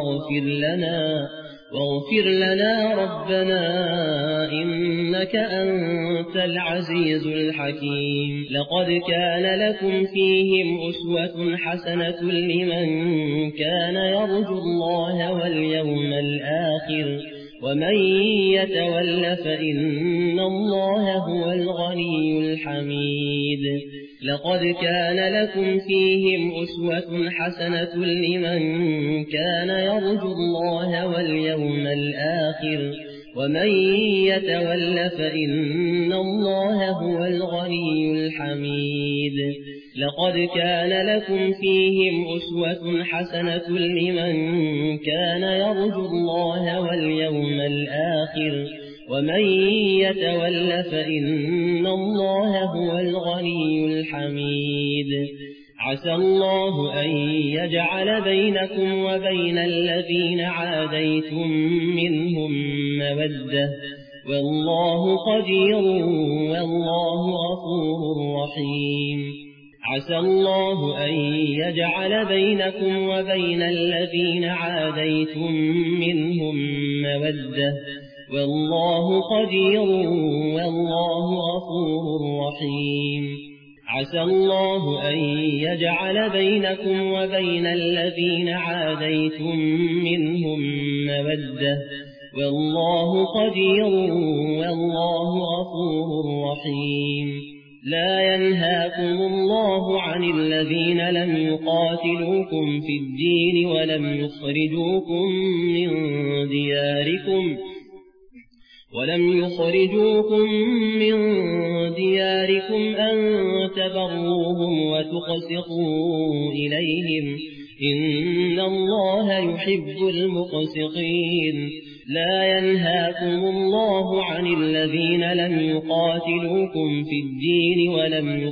واغفر لنا ربنا إنك أنت العزيز الحكيم لقد كان لكم فيهم أسوة حسنة لمن كان يرجو الله واليوم الآخر ومن يتول فإن الله هو الغني الحميد لقد كان لكم فيهم أسوة حسنة لمن كان يرجو الله واليوم الآخر ومن يتول فإن الله هو الغني الحميد لقد كان لكم فيهم أسوة حسنة لمن كان يرجو الله واليوم الآخر ومن يتول فإن الله هو الغني الحميد عسى الله أن يجعل بينكم وبين الذين عاديتم منهم مودة والله قدير والله غفور رحيم عسى الله أن يجعل بينكم وبين الذين عاديتم منهم مودة والله قدير والله غفور رحيم عسى الله أن يجعل بينكم وبين الذين عاديتم منهم مودة والله قدير والله غفور رحيم لا ينهاكم الله عن الذين لم يقاتلوكم في الدين ولم يخرجوكم من دياركم أن تبروهم وتقسطوا إليهم إن الله يحب المقسطين لا ينهاكم الله عن الذين لم يقاتلوكم في الدين ولم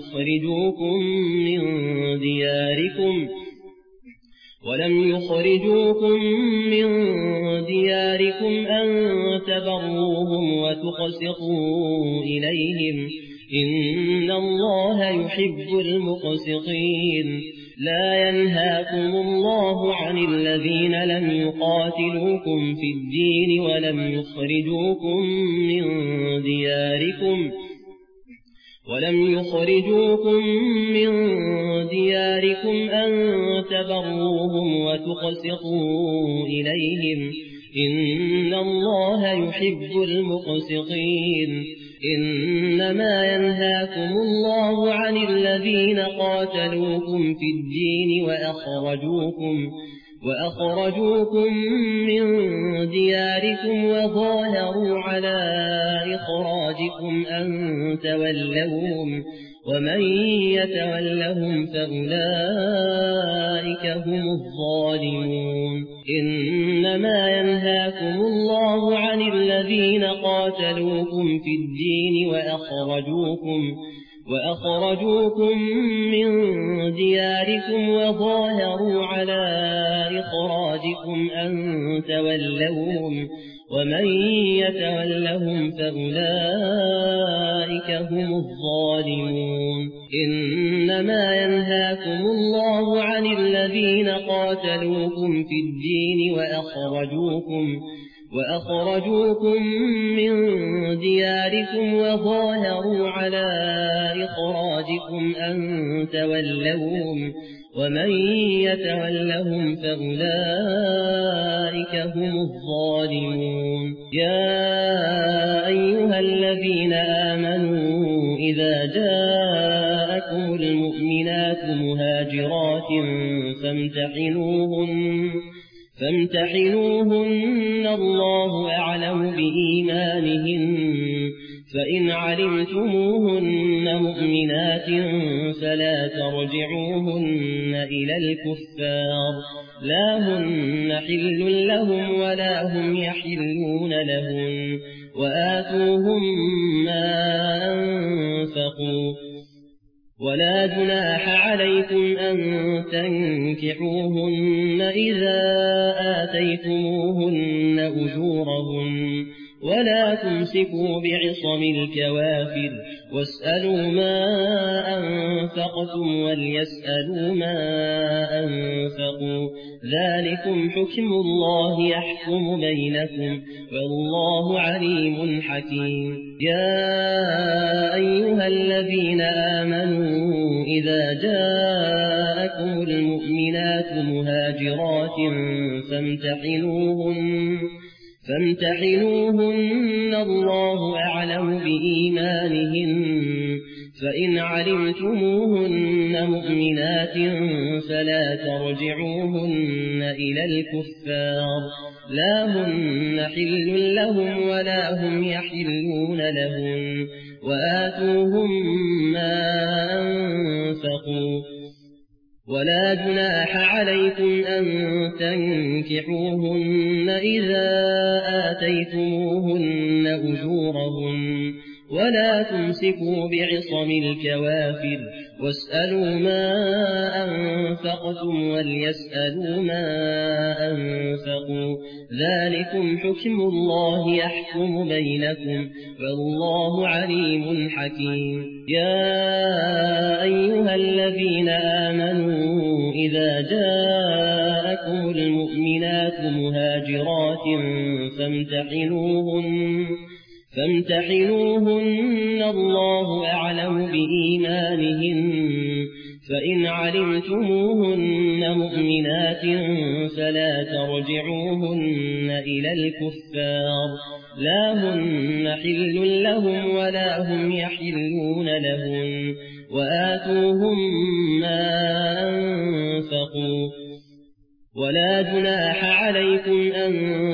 يخرجوكم من دياركم أن تبروهم وتقسطوا إليهم إن الله يحب المقسطين لا ينهاكم الله عن الذين لم يقاتلوكم في الدين ولم يخرجوكم من دياركم أن تبروهم وتقسطوا إليهم إن الله يحب المقسطين إنما ينهاكم الله عن الذين قاتلوكم في الدين وأخرجوكم من دياركم وظاهروا على إخراجكم أن تولوهم ومن يتولهم فأولئك هم الظالمون إنما ينهاكم الله عن الذين قاتلوكم في الدين وأخرجوكم من دياركم وظاهروا على إخراجكم أن تولوهم ومن يتولهم فأولئك هم الظالمون إنما ينهاكم الله عن الذين قاتلوكم في الدين وأخرجوكم من دياركم وظاهروا على إخراجكم أن تولوهم ومن يتولهم فأولئك هم الظالمون يا أيها الذين آمنوا إذا جاءكم المؤمنات مهاجرات فامتحنوهن الله أعلم بإيمانهن فإن علمتموهن مؤمنات فلا ترجعوهن إلى الكفار لا هن حل لهم ولا هم يحلون لهن وآتوهم ما أنفقوا ولا جناح عليكم أن تنكحوهن إذا آتيتموهن أجورهن ولا تمسكوا بعصم الكوافر واسألوا ما أنفقتم وليسألوا ما أنفقوا ذلكم حكم الله يحكم بينكم والله عليم حكيم يا أيها الذين آمنوا إذا جاءكم المؤمنات مهاجرات فامتحنوهن الله أعلم بإيمانهن فإن علمتموهن مؤمنات فلا ترجعوهن إلى الكفار لا هن حل لهم ولا هم يحلون لهن وآتوهم ما أنفقوا ولا جناح عليكم أن تنكحوهن إذا آتيتموهن أجورهن ولا تمسكوا بعصم الكوافر واسألوا ما أنفقتم وليسألوا ما أنفقوا ذلكم حكم الله يحكم بينكم والله عليم حكيم يا أيها الذين آمنوا إذا جاءكم المؤمنات مهاجرات فامتحنوهن الله أعلم بإيمانهن فإن علمتموهن مؤمنات فلا ترجعوهن إلى الكفار لا هن حل لهم ولا هم يحلون لهن وآتوهم ما أنفقوا ولا جناح عليكم أن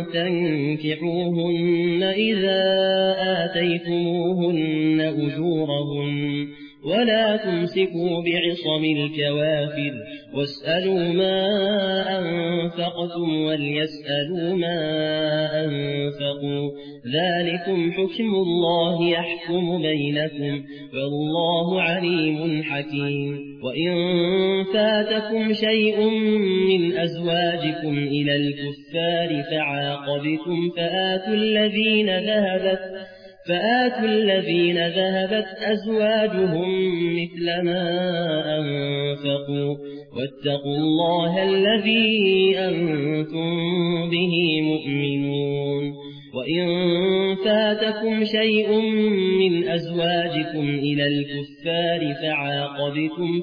تنكحوهن إذا آتيتموهن أجورهن ولا تمسكوا بعصم الكوافر واسألوا ما أنفقتم وليسألوا ما أنفقوا ذلكم حكم الله يحكم بينكم والله عليم حكيم وإن فاتكم شيء من أزواجكم إلى الكفار فعاقبتم فآتوا الذين ذهبت أزواجهم مثل ما أنفقوا واتقوا الله الذي أنتم به مؤمنون وإن فاتكم شيء من أزواجكم إلى الكفار فعاقبتم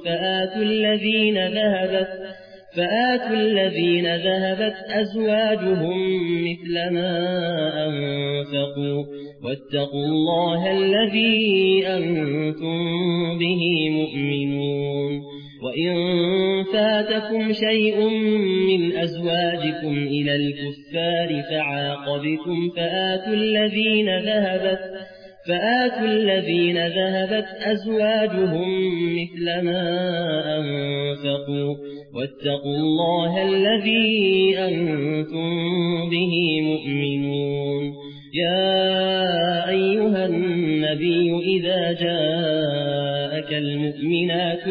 فآتوا الذين ذهبت أزواجهم مثل ما أنفقوا واتقوا الله الذي أنتم به مؤمنون وإن فاتكم شيء من أزواجكم إلى الكفار فعاقبتم فآتوا الذين ذهبت أزواجهم مثل ما أنفقوا واتقوا الله الذي أنتم به مؤمنون يا أيها النبي إذا جاءك المؤمنات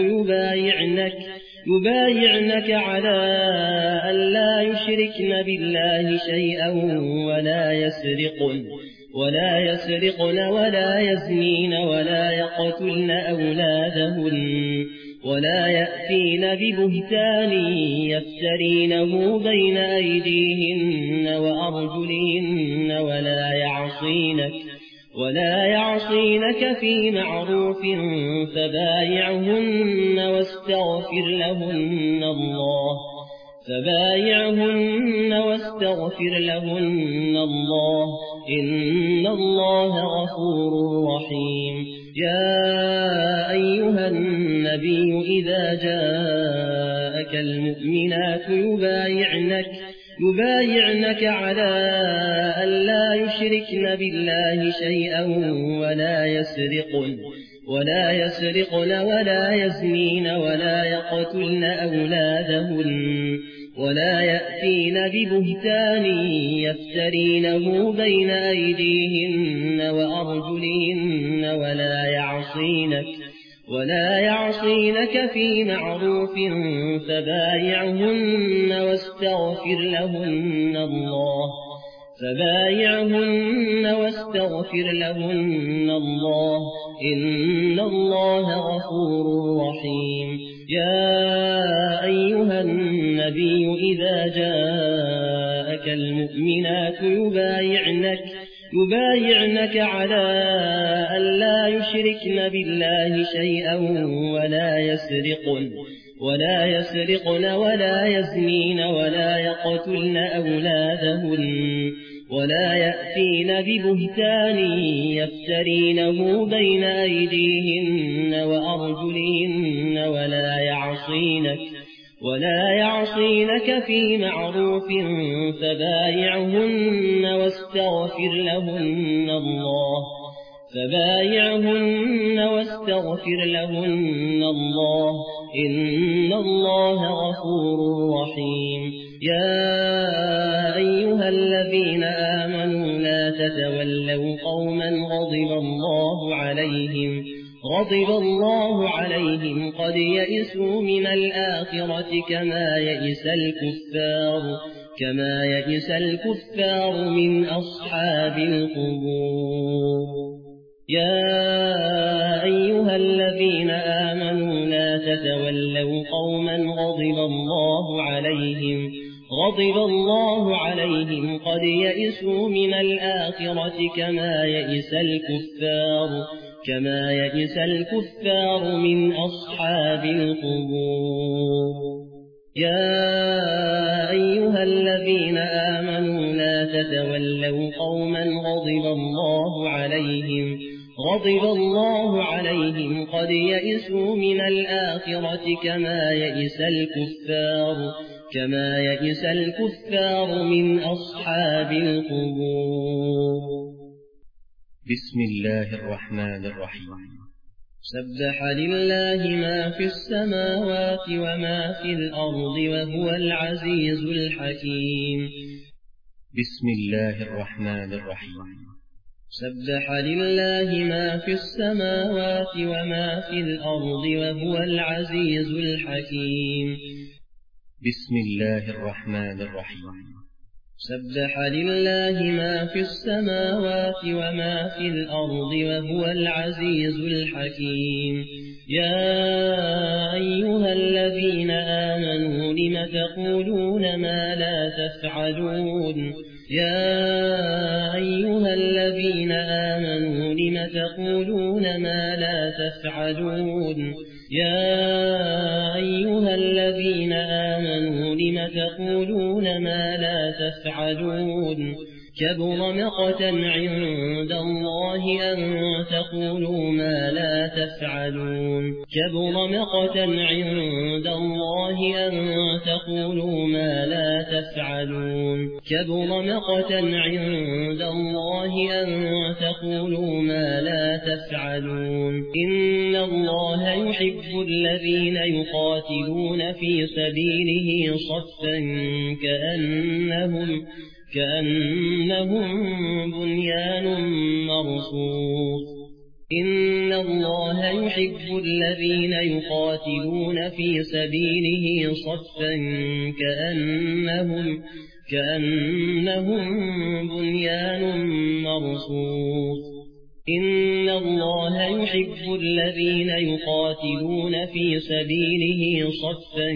يبايعنك على أن لا يشركن بالله شيئا ولا يسرقن ولا يزنين ولا يقتلن أولادهن ولا يأتين ببهتان يفترينه بين أيديهن وأرجلهن ولا يعصينك في معروف فبايعهن واستغفر لهن الله إن الله غفور رحيم يا أيها النبي إذا جاءك المؤمنات يبايعنك على أن لا يشركن بالله شيئا ولا يسرقن ولا يزنين ولا يقتلن أولادهن ولا يأتين ببهتان يفترينه بين أيديهن وأرجلهن ولا يعصينك في معروف فبايعهن واستغفر لهن الله إن الله غفور رحيم يا أيها النبي إذا جاءك المؤمنات يبايعنك على أن لا يشركن بالله شيئا ولا يسرقن ولا يزنين ولا يقتلن أولادهن ولا يأتين ببهتان يفترينه بين أيديهن وأرجلهن ولا يعصينك في معروف فبايعهن واستغفر لهن الله إن الله غفور رحيم يا أيها الذين آمنوا لا تتولوا قوما غضب الله عليهم قد يئسوا من الآخرة كما يئس الكفار من أصحاب القبور يا أيها الذين آمنوا لا تتولوا قوما غضب الله عليهم قد يئسوا من الآخرة كما يئس الكفار من أصحاب القبور يا أيها الذين آمنوا لا تتولوا قوما غضب الله عليهم قد يئسوا من الآخرة كما يئس الكفار من أصحاب القبور بسم الله الرحمن الرحيم سبح لله ما في السماوات وما في الأرض وهو العزيز الحكيم بسم الله الرحمن الرحيم سبح لله ما في السماوات وما في الأرض وهو العزيز الحكيم بسم الله الرحمن الرحيم سبح لله ما في السماوات وما في الأرض وهو العزيز الحكيم. يا أيها الذين آمنوا لم تقولون ما لا تفعلون. يا أيها الذين آمنوا لم تقولون ما لا تفعلون. يا أيها الذين آمنوا لم تقولون ما لا تفعلون. كبر مقتا عند الله أن تقولوا ما لا تفعلون. كبر مقتا عند الله أن تقولوا ما لا تفعلون. كبر مقتا عند الله أن تقولوا ما لا تفعلون. إن الله يحب الذين يقاتلون في سبيله صفا كأنهم بنيان مرصوص. إن الله يحب الذين يقاتلون في سبيله صفا كأنهم بنيان مرصوص. إن الله يحب الذين يقاتلون في سبيله صفا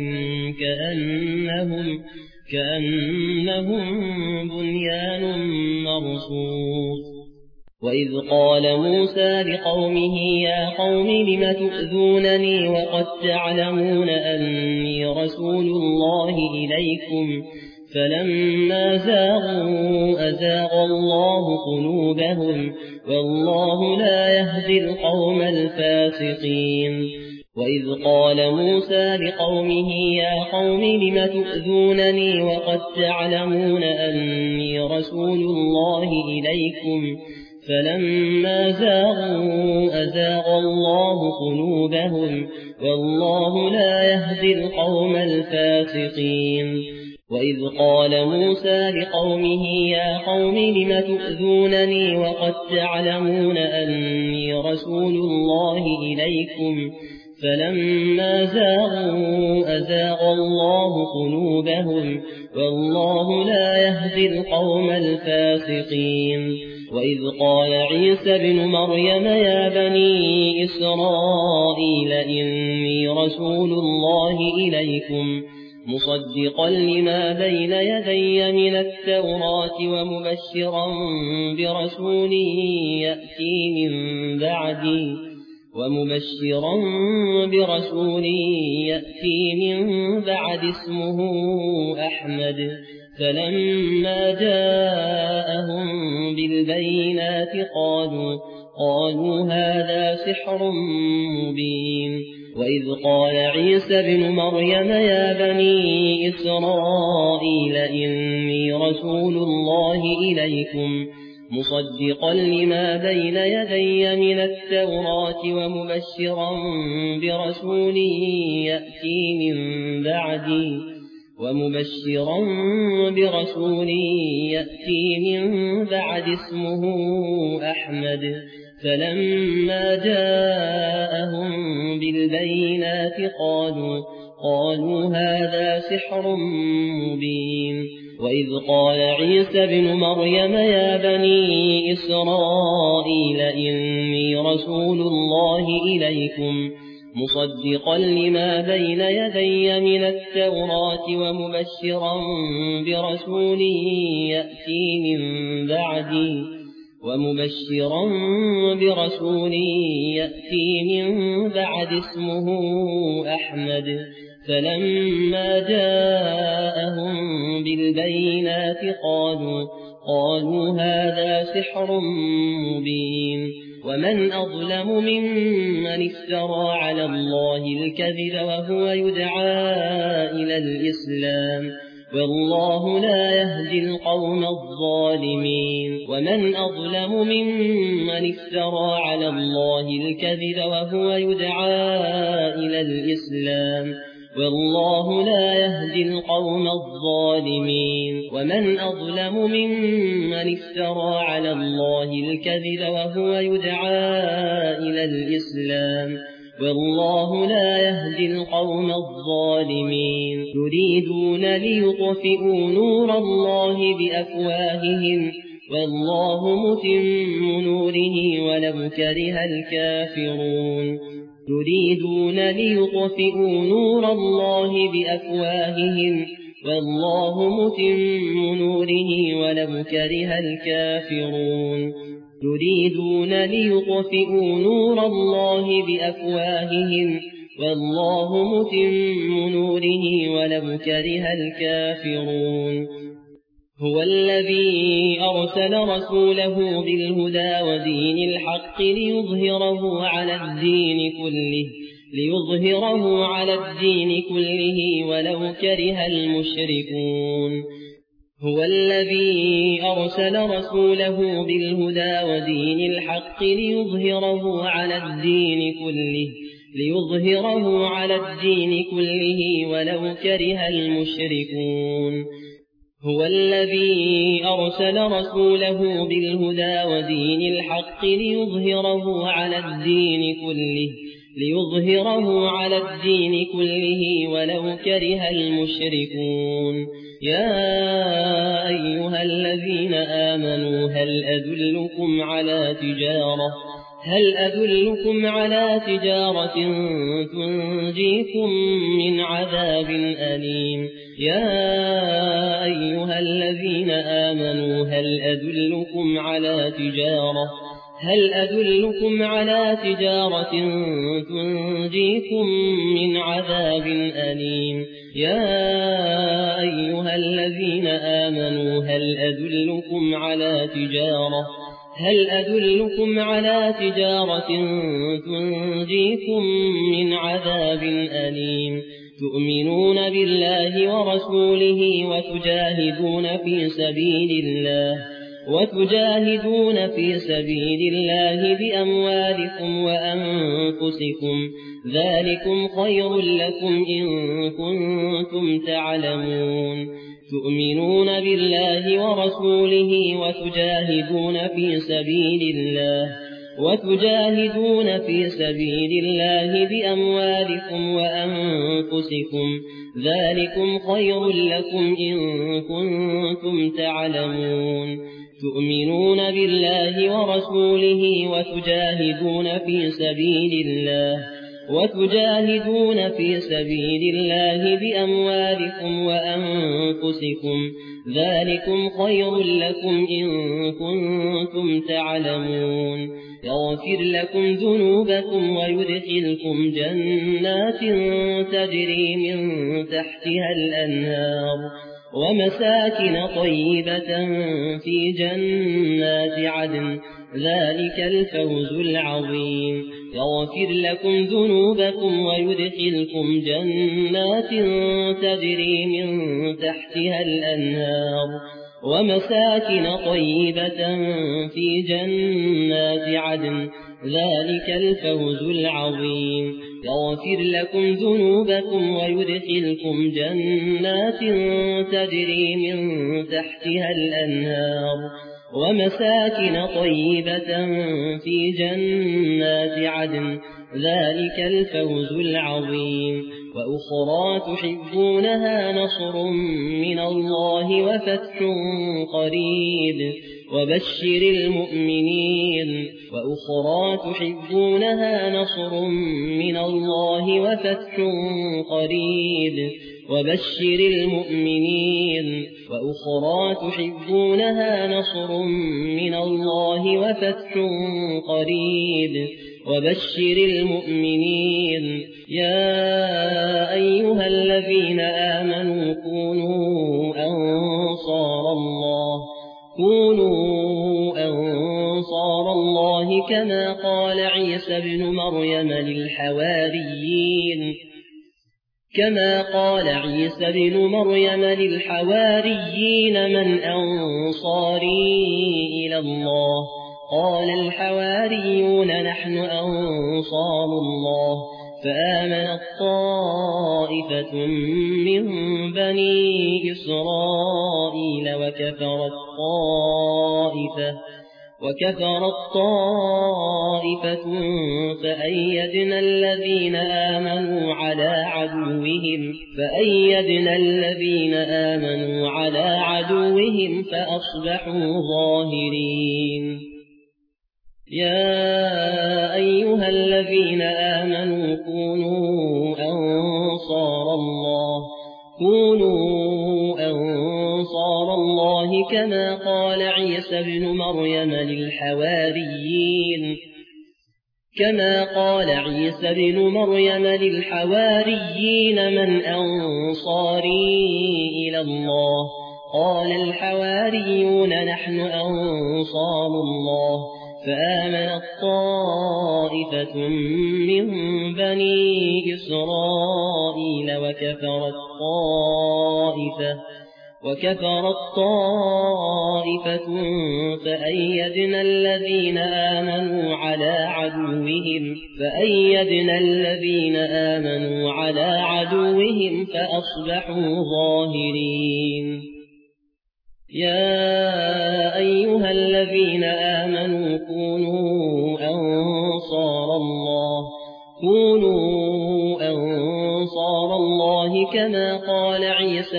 كأنهم بنيان مرصوص. وإذ قال موسى لقومه يا قوم لم تؤذونني وقد تعلمون أني رسول الله إليكم فلما زاغوا أزاغ الله قلوبهم والله لا يهدي القوم الفاسقين. وإذ قال موسى لقومه يا قوم لم تؤذونني وقد تعلمون أني رسول الله إليكم فلما زاغوا أزاغ الله قلوبهم والله لا يهدي القوم الفاسقين. وإذ قال موسى لقومه يا قوم لم تؤذونني وقد تعلمون أني رسول الله إليكم فلما زاغوا أزاغ الله قلوبهم والله لا يهدي القوم الفاسقين. وإذ قال عيسى ابن مريم يا بني إسرائيل إني رسول الله إليكم مصدقا لما بين يدي من التوراة ومبشرا برسول يأتي من بعد اسمه أحمد. فلما جاءهم بالبينات قالوا هذا سحر مبين. وإذ قال عيسى ابن مريم يا بني إسرائيل إني رسول الله إليكم مصدقا لما بين يدي من التوراة ومبشرا برسول يأتي من بعد اسمه أحمد. فلما جاءهم بالبينات قالوا هذا سحر مبين. وإذ قال عيسى ابن مريم يا بني إسرائيل إني رسول الله إليكم مصدقا لما بين يدي من التوراة ومبشرا برسول يأتي من بعد اسمه أحمد. فلما جاءهم بالبينات قالوا هذا سحر مبين. ومن أظلم ممن افترى على الله الكذب وهو يدعى إلى الإسلام والله لا يهدي القوم الظالمين. ومن أظلم ممن افترى على الله الكذب وهو يدعى إلى الإسلام والله لا يهدي القوم الظالمين. ومن أظلم ممن افترى على الله الكذب وهو يدعى إلى الإسلام والله لا يهدي القوم الظالمين يريدون ليطفئوا نور الله بأفواههم والله متم نوره ولو كره الكافرون يريدون ليطفئوا نور الله بأفواههم والله متم نوره ولو كره الكافرون يريدون ليطفئوا نور الله بأفواههم والله متم نوره ولو كره الكافرون هو الذي أرسل رسوله بالهدى ودين الحق ليظهره على الدين كله ولو كره المشركون هو الذي أرسل رسوله بالهدى ودين الحق ليظهره على الدين كله ولو كره المشركون هو الذي أرسل رسوله بالهدى ودين الحق ليظهره على الدين كله ولو كره المشركون يا أيها الذين آمنوا هل أدلكم على تجارة تنجيكم من عذاب أليم يا أيها الذين آمنوا هل أدلكم على تجارة تنجيكم من عذاب أليم يا أيها الذين آمنوا هل أدلكم على تجارة تنجيكم من عذاب أليم تؤمنون بالله ورسوله وتجاهدون في سبيل الله بأموالكم وأنفسكم ذلكم خير لكم إن كنتم تعلمون تؤمنون بالله ورسوله وتجاهدون في سبيل الله بأموالكم وأنفسكم ذلكم خير لكم إن كنتم تعلمون تؤمنون بالله ورسوله وتجاهدون في سبيل الله بأموالكم وأنفسكم ذلكم خير لكم إن كنتم تعلمون يغفر لكم ذنوبكم ويدخلكم جنات تجري من تحتها الأنهار ومساكن طيبة في جنات عدن ذلك الفوز العظيم يغفر لكم ذنوبكم ويدخلكم جنات تجري من تحتها الأنهار ومساكن طيبة في جنات عدن ذلك الفوز العظيم يغفر لكم ذنوبكم ويدخلكم جنات تجري من تحتها الأنهار ومساكن طيبة في جنات عدن ذلك الفوز العظيم وأخرى تحبونها نصر من الله وفتح قريب وبشر المؤمنين وأخرى تحبونها نصر من الله وفتح قريب وبشر المؤمنين وأخرى تحبونها نصر من الله وفتح قريب وبشر المؤمنين يا أيها الذين آمنوا كونوا أنصار الله كما قال عيسى بن مريم للحواريين من أنصاري إلى الله قال الحواريون نحن أنصار الله فآمنت طائفة من بني إسرائيل وكفرت طائفة فأيدنا الذين آمنوا على عدوهم فأصبحوا ظاهرين يا أيها الذين آمنوا كونوا أنصار الله كما قال عيسى ابن مريم للحواريين من أنصاري إلى الله قال الحواريون نحن أنصار الله فآمنت طائفة من بني إسرائيل وكفرت طائفة فأيدنا الذين آمنوا على عدوهم فأصبحوا ظاهرين يا أيها الذين آمنوا كونوا أنصار الله كما قال عيسى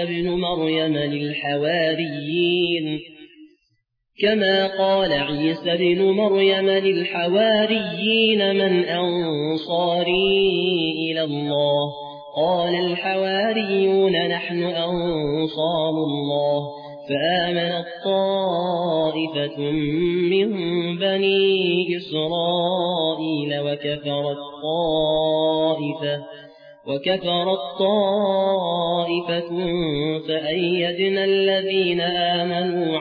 ابن مريم للحواريين من أنصاري إلى الله قال الحواريون نحن أنصار الله فآمنت طائفة من بني إسرائيل وكفرت طائفة فأيدنا الذين آمنوا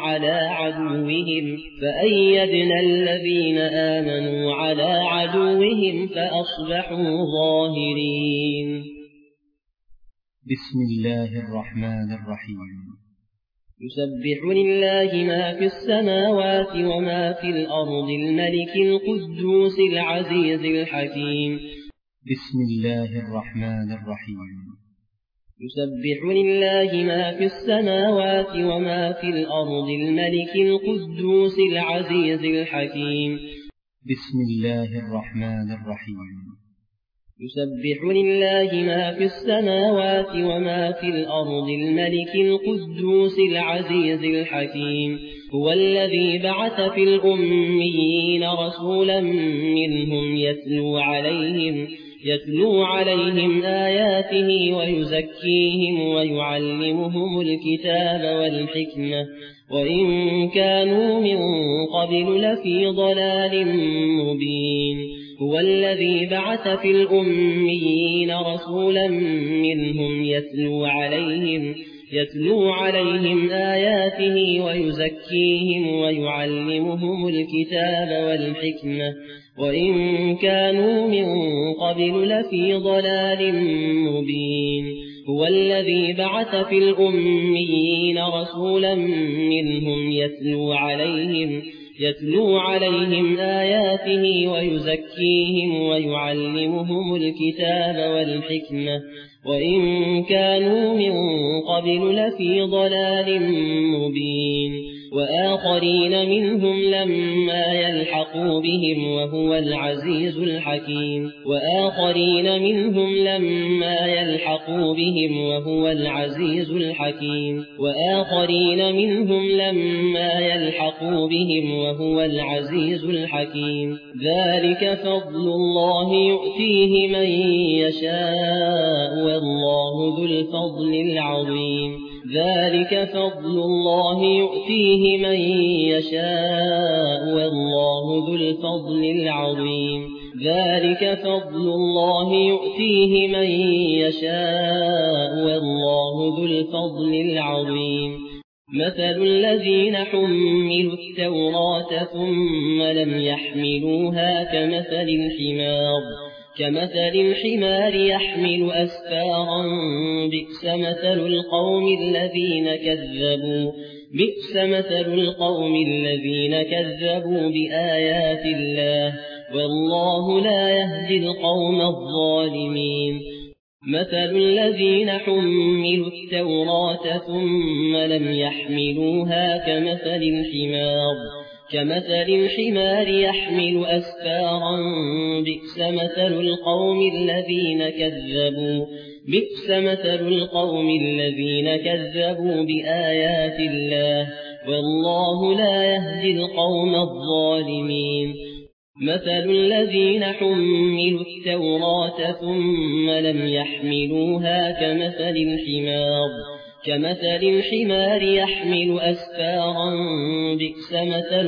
على عدوهم فأصبحوا ظاهرين بسم الله الرحمن الرحيم يسبح لله ما في السماوات وما في الأرض الملك القدوس العزيز الحكيم بسم الله الرحمن الرحيم يسبح لله ما في السماوات وما في الأرض الملك القدوس العزيز الحكيم بسم الله الرحمن الرحيم يسبح لله ما في السماوات وما في الأرض الملك القدوس العزيز الحكيم هو الذي بعث في الأميين رسولا منهم يتلو عليهم آياته ويزكيهم ويعلمهم الكتاب والحكمة وإن كانوا من قبل لفي ضلال مبين هو الذي بعث في الأميين رسولا منهم يتلو عليهم آياته ويزكيهم ويعلمهم الكتاب والحكمة وإن كانوا من قبل لفي ضلال مبين هو الذي بعث في الأميين رسولا منهم يتلو عليهم آياته ويزكيهم ويعلمهم الكتاب والحكمة وإن كانوا من قبل لفي ضلال مبين وآخرين منهم لما يلحقوا بهم وهو العزيز الحكيم ذلك فضل الله يؤتيه من يشاء والله ذو الفضل العظيم ذلك فضل الله يؤتيه من يشاء والله ذو الفضل العظيم ذلك فضل الله يؤتيه من يشاء والله ذو الفضل العظيم مثل الذين حملوا التوراة ثم لم يحملوها كمثل الحمار يحمل أسفارا بئس مثل القوم الذين كذبوا بآيات الله والله لا يهدي القوم الظالمين مثل الذين حملوا التوراة ثم لم يحملوها كمثل الحمار يحمل أسفارا بئس مثل القوم الذين كذبوا بآيات الله والله لا يهدي القوم الظالمين مثل الذين حملوا التوراة ثم لم يحملوها كمثل الحمار يحمل أسفارا بئس مثل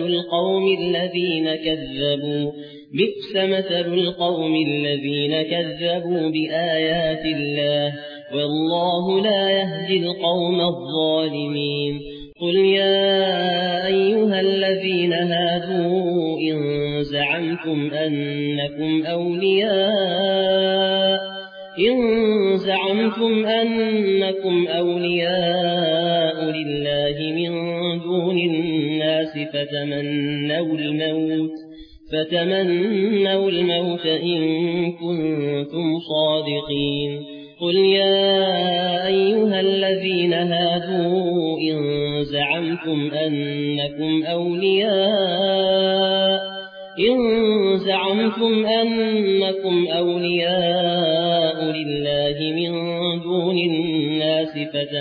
القوم الذين كذبوا بآيات الله والله لا يهدي القوم الظالمين قل يا أيها الذين هادوا إن زعمتم أنكم أولياء لله من دون الناس فتمنوا الموت إن كنتم صادقين قل يا أيها الذين هادوا إن زعمتم أنكم أولياء لله من دون الناس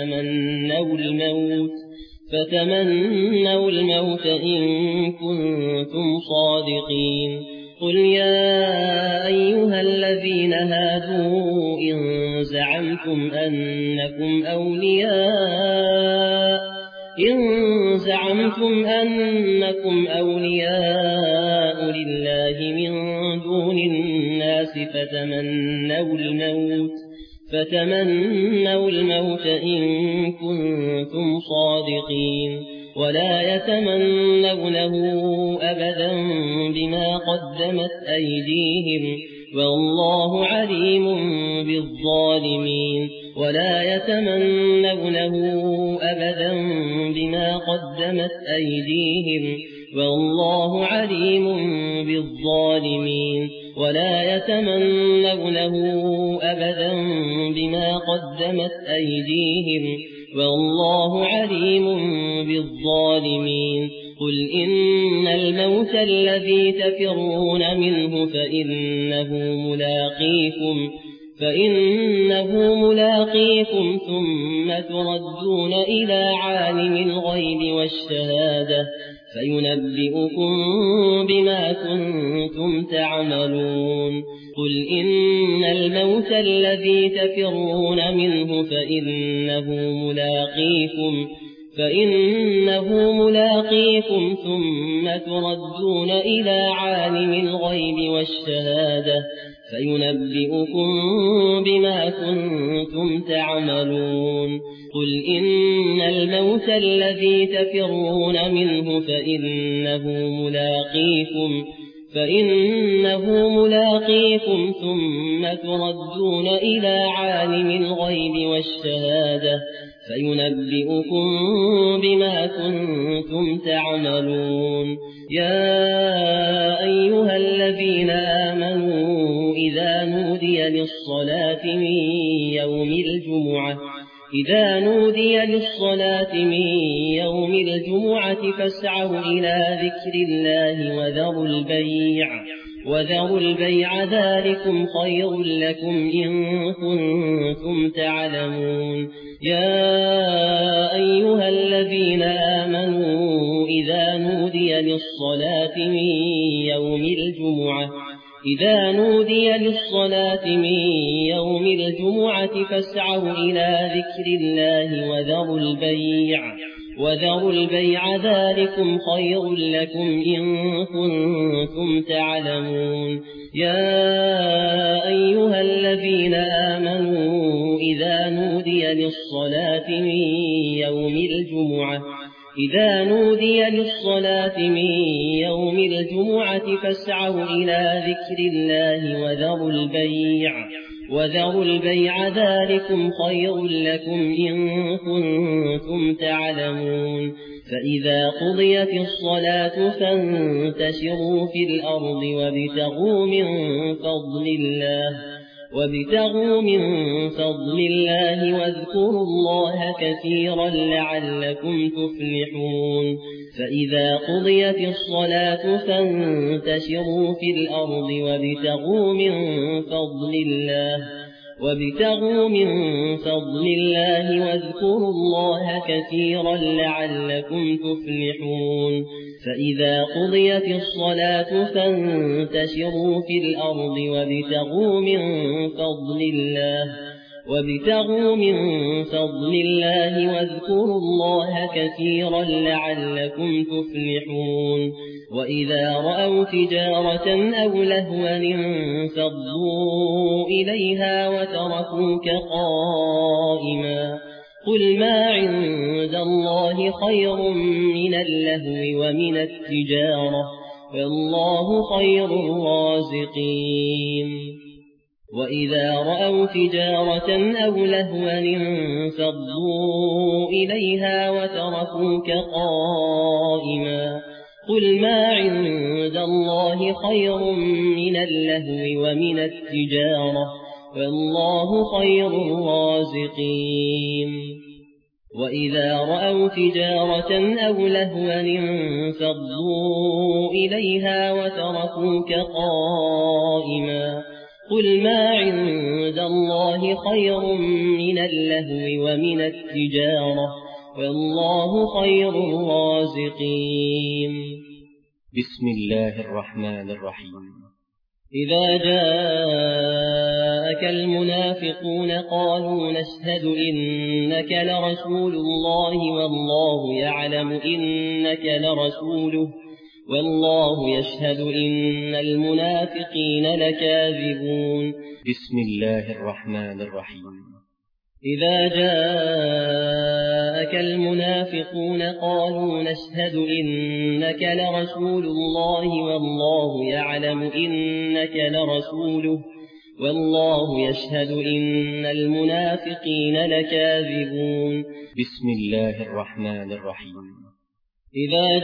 فتمنوا الموت إن كنتم صادقين قل يا أيها الذين هادوا إن زعمتم أنكم أولياء لله من دون الناس فتمنوا الموت إن كنتم صادقين ولا يتمنونه أبدا بما قدمت أيديهم والله عليم بالظالمين قل إن الموت الذي تفرون منه فإنه ملاقيكم ثم تردون إلى عالم الغيب والشهادة فينبئكم بما كنتم تعملون قل إن الموت الذي تفرون منه فإنه ملاقيكم ثم تردون إلى عالم الغيب والشهادة فينبئكم بما كنتم تعملون قل إن الموت الذي تفرون منه فإنه ملاقيكم ثم تردون إلى عالم الغيب والشهادة فينبئكم بما كنتم تعملون يا أيها الذين آمنوا إذا نودي للصلاة من يوم الجمعة فاسعوا إلى ذكر الله وذروا البيع ذلكم خير لكم إن كنتم تعلمون يا أيها الذين آمنوا إذا نودي للصلاة من يوم الجمعة فاسعوا إلى ذكر الله وذروا البيع ذلكم خير لكم إن كنتم تعلمون يا أيها الذين آمنوا إذا نودي للصلاة من يوم الجمعة فاسعوا إلى ذكر الله وذروا البيع ذلكم خير لكم إن كنتم تعلمون فإذا قضيت الصلاة وابتغوا من فضل الله واذكروا الله كثيرا لعلكم تفلحون فإذا قضيت الصلاة فانتشروا في الأرض وابتغوا من فضل الله واذكروا الله كثيرا لعلكم تفلحون فإذا قضيت الصلاة فانتشروا في الأرض وابتغوا من فضل الله واذكروا الله كثيرا لعلكم تفلحون وإذا رأوا تجارة أو لهوا انفضوا إليها وتركوك قائما قل ما عند الله خير من اللهو ومن التجارة والله خير الرازقين وإذا رأوا تجارة أو لهوا انفضوا إليها وتركوك قائما قل ما عند الله خير من اللهو ومن التجارة والله خير الرازقين وإذا رأوا تجارة أو لهوا انفضوا إليها وتركوك قائما قل ما عند الله خير من اللهو ومن التجارة والله خير الرازقين بسم الله الرحمن الرحيم إذا جاءك المنافقون قالوا نشهد إنك لرسول الله والله يعلم إنك لرسوله والله يشهد إن المنافقين لكاذبون بسم الله الرحمن الرحيم إذا جاءك المنافقون قالوا نشهد إنك لرسول الله والله يعلم إنك لرسوله والله يشهد إن المنافقين لكاذبون بسم الله الرحمن الرحيم إذا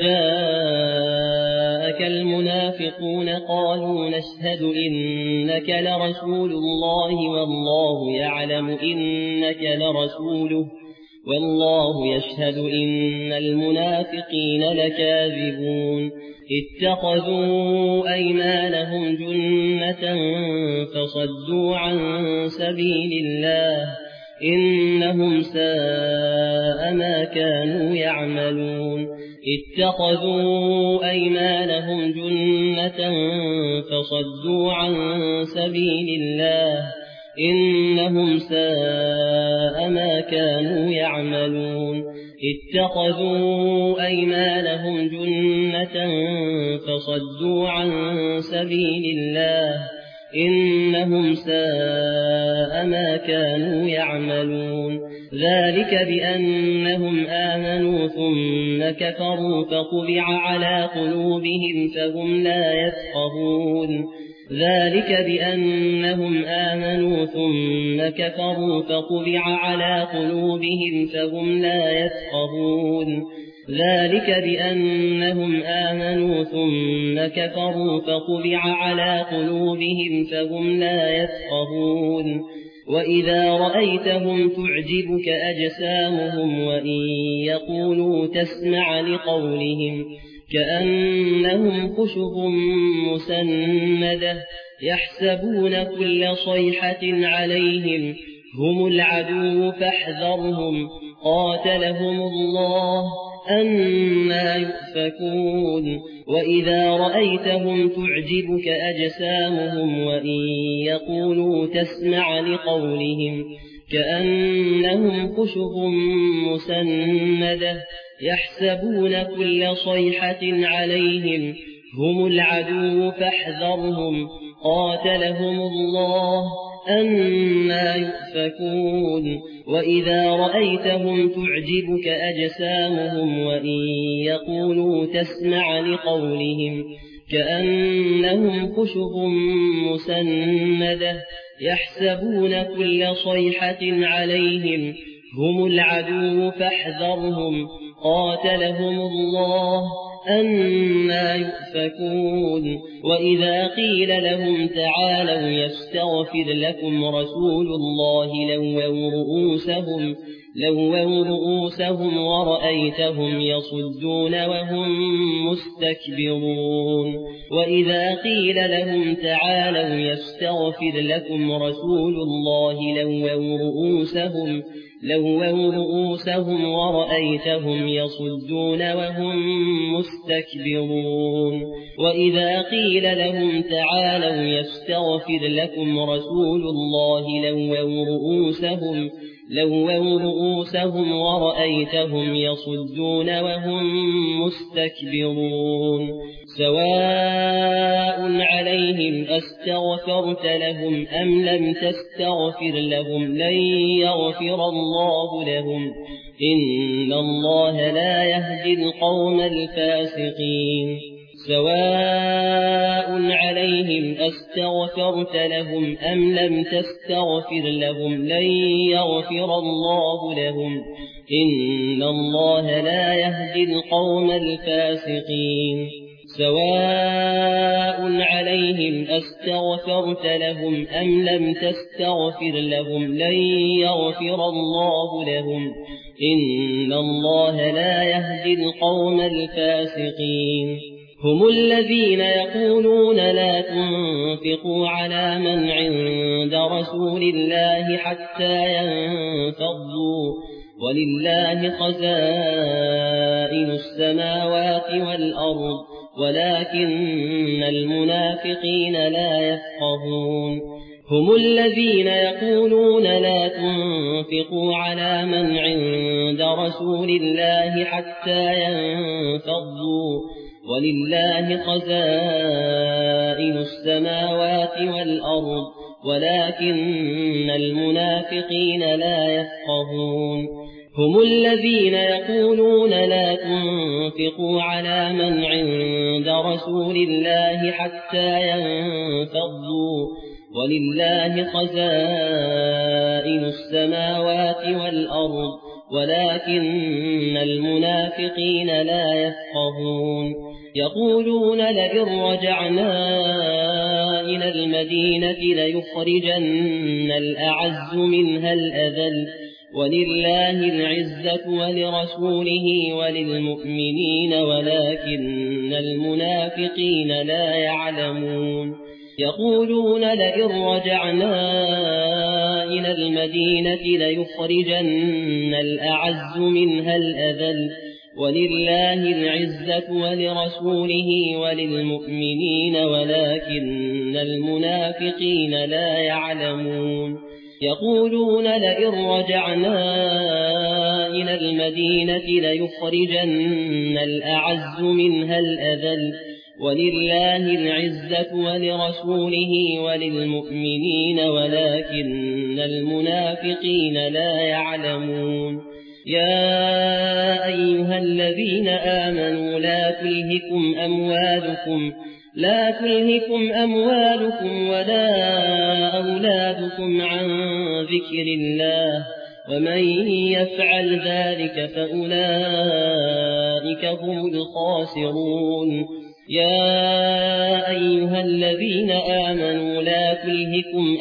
جاءك المنافقون قالوا نشهد إنك لرسول الله والله يعلم إنك لرسوله والله يشهد إن المنافقين لكاذبون اتخذوا أيمانهم جنة فصدوا عن سبيل الله إنهم ساء ما كانوا يعملون اتخذوا أيمانهم جنة فصدوا عن سبيل الله إنهم ساء ما كانوا يعملون اتخذوا أيمانهم جنة فصدوا عن سبيل الله إنهم ساء ما كانوا يعملون ذلك بأنهم آمنوا ثم كفروا فطبع على قلوبهم فهم لا يفقهون ذلك بأنهم آمنوا ثم كفروا فطبع على قلوبهم فهم لا يفقهون ذلك بأنهم آمنوا ثم كفروا فطبع على قلوبهم فهم لا يفقهون وإذا رأيتهم تعجبك أجسامهم وإن يقولوا تسمع لقولهم كأنهم خشب مسندة يحسبون كل صيحة عليهم هم العدو فاحذرهم قاتلهم الله أنى يؤفكون وإذا رأيتهم تعجبك أجسامهم وإن يقولوا تسمع لقولهم كأنهم خشب مسندة يحسبون كل صيحة عليهم هم العدو فاحذرهم قاتلهم الله أنى يؤفكون وإذا رأيتهم تعجبك أجسامهم وإن يقولوا تسمع لقولهم كأنهم خشب مسندة يحسبون كل صيحة عليهم هم العدو فاحذرهم قاتلهم الله أنى يؤفكون وإذا قيل لهم تعالوا يستغفر لكم رسول الله لووا رؤوسهم ورأيتهم يصدون وهم مستكبرون وإذا قيل لهم تعالوا يستغفر لكم رسول الله لووا رؤوسهم ورأيتهم يصدون وهم مستكبرون وإذا قيل لهم تعالوا يستغفر لكم رسول الله لووا رؤوسهم ورأيتهم يصدون وهم مستكبرون سواء عليهم أستغفرت لهم أم لم تستغفر لهم لن يغفر الله لهم إن الله لا يهدي القوم الفاسقين سواء عليهم أستغفرت لهم أم لم تستغفر لهم لن يغفر الله لهم إن الله لا يهدي القوم الفاسقين سواء عليهم أستغفرت لهم أم لم تستغفر لهم لن يغفر الله لهم إن الله لا يهدي القوم الفاسقين هم الذين يقولون لا تنفقوا على من عند رسول الله حتى ينفضوا ولله خزائن السماوات والأرض ولكن المنافقين لا يفقهون هم الذين يقولون لا تنفقوا على من عند رسول الله حتى ينفضوا ولله خزائن السماوات والأرض ولكن المنافقين لا يفقهون هم الذين يقولون لا تنفقوا على من عند رسول الله حتى ينفضوا ولله خزائن السماوات والأرض ولكن المنافقين لا يفقهون يقولون لئن رجعنا إلى المدينة ليخرجن الأعز منها الأذل ولله العزة ولرسوله وللمؤمنين ولكن المنافقين لا يعلمون يقولون لئن رجعنا إلى المدينة ليخرجن الأعز منها الأذل ولله العزة ولرسوله وللمؤمنين ولكن المنافقين لا يعلمون يقولون لئن رجعنا إلى المدينة ليخرجن الأعز منها الأذل ولله العزة ولرسوله وللمؤمنين ولكن المنافقين لا يعلمون يا أيها الذين آمنوا لا تلهكم أموالكم ولا أولادكم عن ذكر الله ومن يفعل ذلك فأولئك هم الخاسرون يا أيها الذين آمنوا لا تلهكم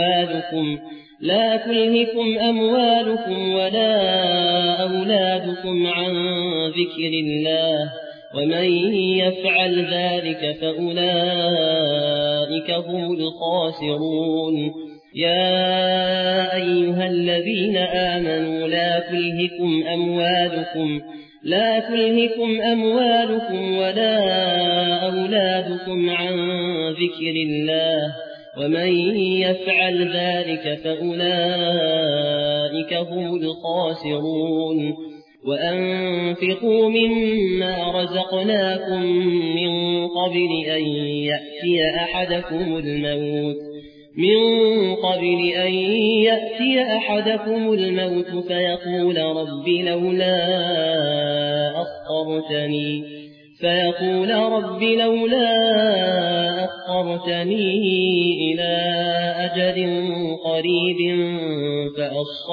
أموالكم ولا أولادكم عن ذكر الله ومن يفعل ذلك فأولئك هم الخاسرون يا أيها الذين آمنوا لا تلهكم أموالكم ولا أولادكم عن ذكر الله ومن يفعل ذلك فأولئك هم الخاسرون وأنفقوا مما رزقناكم من قبل أن يأتي أحدكم الموت فيقول رب لولا أخرتني إلى أجل قريب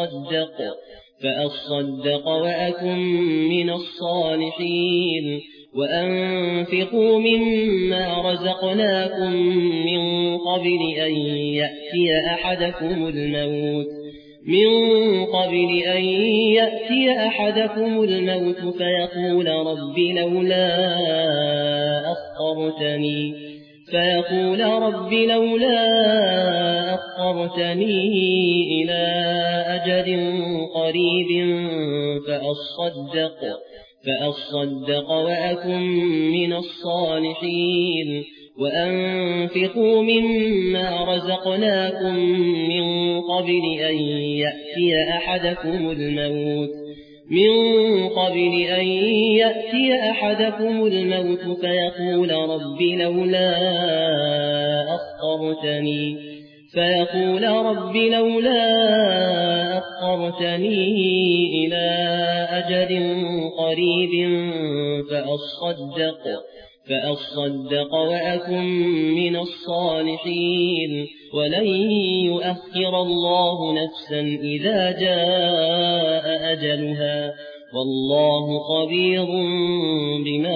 فأصدق وأكن من الصالحين وأنفقوا مما رزقناكم من قبل أن يأتي أحدكم الموت فيقول رب لولا أخرتني إلى أجل قريب فأصدق وأكن من الصالحين. وأنفقوا مما رزقناكم من قبل أن يأتي أحدكم الموت فيقول رب لولا أخرتني إلى أجل قريب فأصدق وأكن من الصالحين. ولن يؤخر الله نفسا إذا جاء أجلها والله خبير بما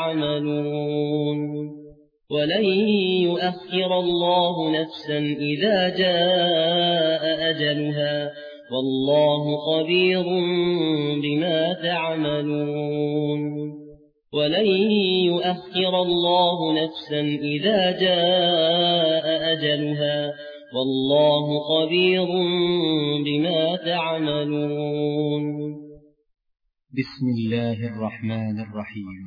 تعملون. ولن يؤخر الله نفسا إذا جاء أجلها والله خبير بما تعملون. ولن يؤخر الله نفسا إذا جاء أجلها والله خبير بما تعملون. بسم الله الرحمن الرحيم.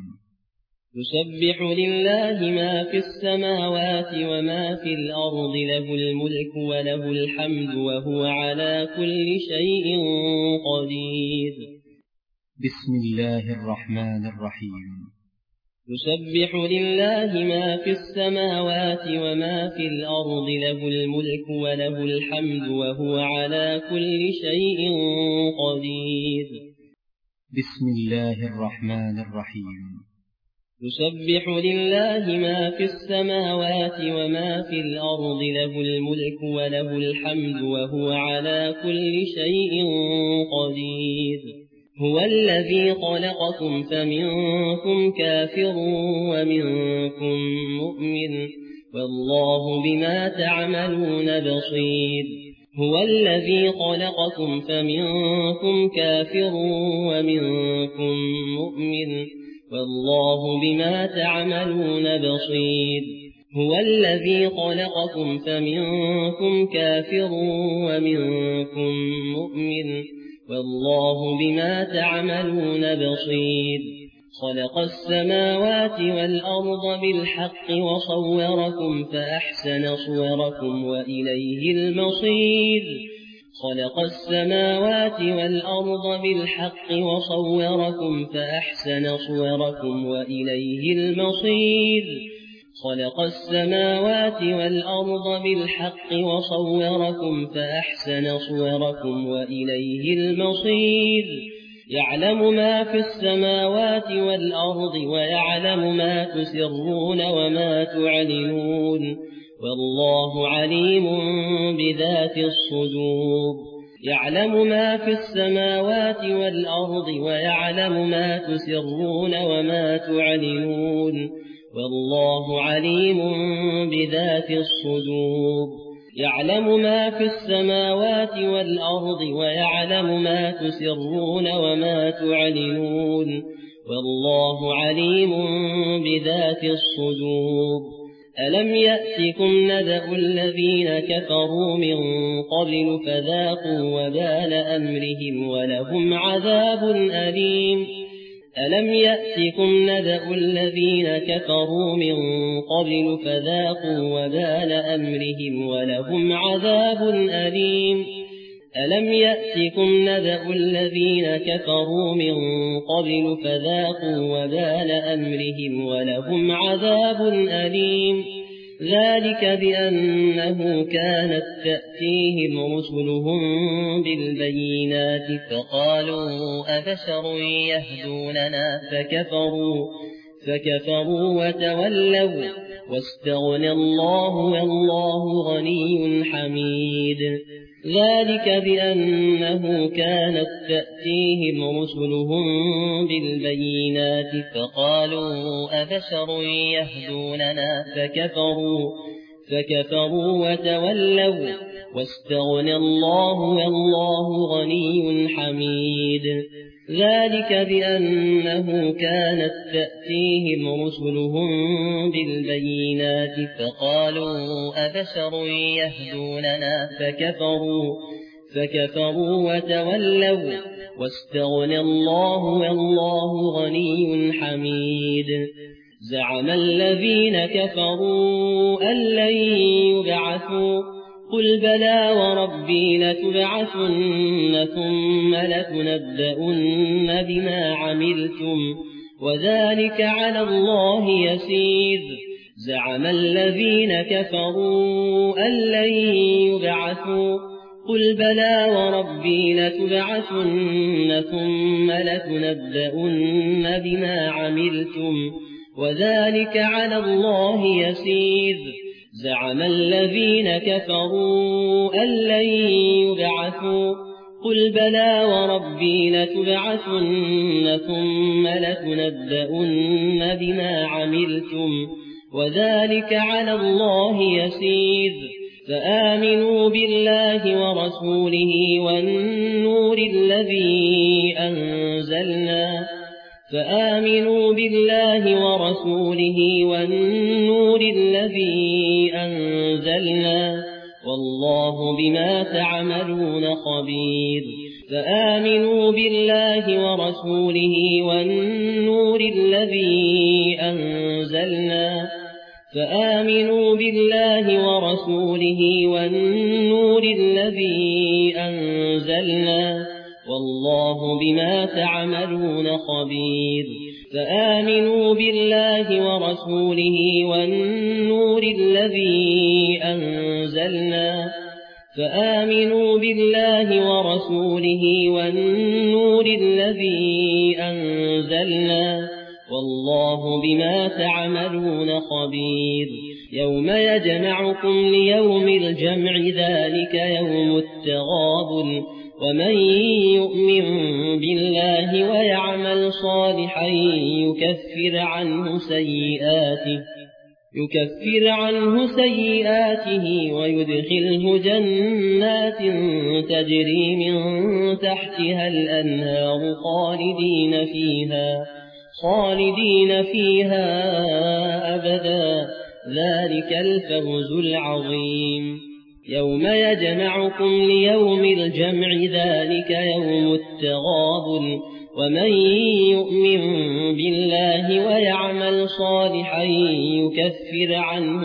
يسبح لله ما في السماوات وما في الأرض له الملك وله الحمد وهو على كل شيء قدير. بسم الله الرحمن الرحيم. يسبح لله ما في السماوات وما في الأرض له الملك وله الحمد وهو على كل شيء قدير. بسم الله الرحمن الرحيم. يسبح لله ما في السماوات وما في الأرض له الملك وله الحمد وهو على كل شيء قدير. هو الذي خلقكم فمنكم كافر ومنكم مؤمن والله بما تعملون بصير. هو الذي خلقكم فمنكم كافر ومنكم مؤمن والله بما تعملون بصير. هو الذي خلقكم فمنكم كافر ومنكم مؤمن والله بما تعملون بصير. خلق السماوات والأرض بالحق وصوركم فأحسن صوركم وإليه المصير. خلق السماوات والأرض بالحق وصوركم فأحسن صوركم وإليه المصير. خلق السماوات والأرض بالحق وصوركم فأحسن صوركم وإليه المصير. يعلم ما في السماوات والأرض ويعلم ما تسرون وما تعلنون والله عليم بذات الصدور. يعلم ما في السماوات والأرض ويعلم ما تسرون وما تعلنون والله عليم بذات الصدور. يعلم ما في السماوات والأرض ويعلم ما تسرون وما تعلنون والله عليم بذات الصدور. ألم يأتكم نبأ الذين كفروا من قبل فذاقوا وبال أمرهم ولهم عذاب أليم. ألم يأتكم نبأ الذين كفروا من قبل فذاقوا وبال أمرهم ولهم عذاب أليم. ألم يأتكم نبأ الذين كفروا من قبل فذاقوا وبال أمرهم ولهم عذاب أليم. ذلك بأنه كانت تأتيهم رسلهم بالبينات فقالوا أبشر يهدوننا فكفروا وتولوا واستغنى الله والله غني حميد. ذلك بأنه كانت تأتيهم رسلهم بالبينات فقالوا أبشر يهدوننا فكفروا وتولوا واستغنى الله والله غني حميد. ذلك بأنه كانت تأتيهم رسلهم بالبينات فقالوا أبشر يهدوننا فكفروا وتولوا واستغنى الله والله غني حميد. زعم الذين كفروا أن لن يبعثوا قل بلى وربي لتبعثن ثم لتنبؤن بما عملتم وذلك على الله يسير. زعم الذين كفروا أن لن يبعثوا قل بلى وربي لتبعثن ثم لتنبؤن بما عملتم وذلك على الله يسير. زعم الذين كفروا أن لن يبعثوا قل بلى وربي لتبعثن ثم لتنبؤن بما عملتم وذلك على الله يسير. فآمنوا بالله ورسوله والنور الذي أنزلنا والله بما تعملون خبير. فآمنوا بالله ورسوله والنور الذي أنزلنا والله بما تعملون خبير. فآمنوا بالله ورسوله والنور الذي أنزلنا والله بما تعملون خبير. يوم يجمعكم ليوم الجمع ذلك يوم التغابن ومن يؤمن بالله ويعمل صالحا يكفر عنه سيئاته ويدخله جنات تجري من تحتها الأنهار خالدين فيها أبدا ذلك الفوز العظيم. يوم يجمعكم ليوم الجمع ذلك يوم التغابن ومن يؤمن بالله ويعمل صالحا يكفر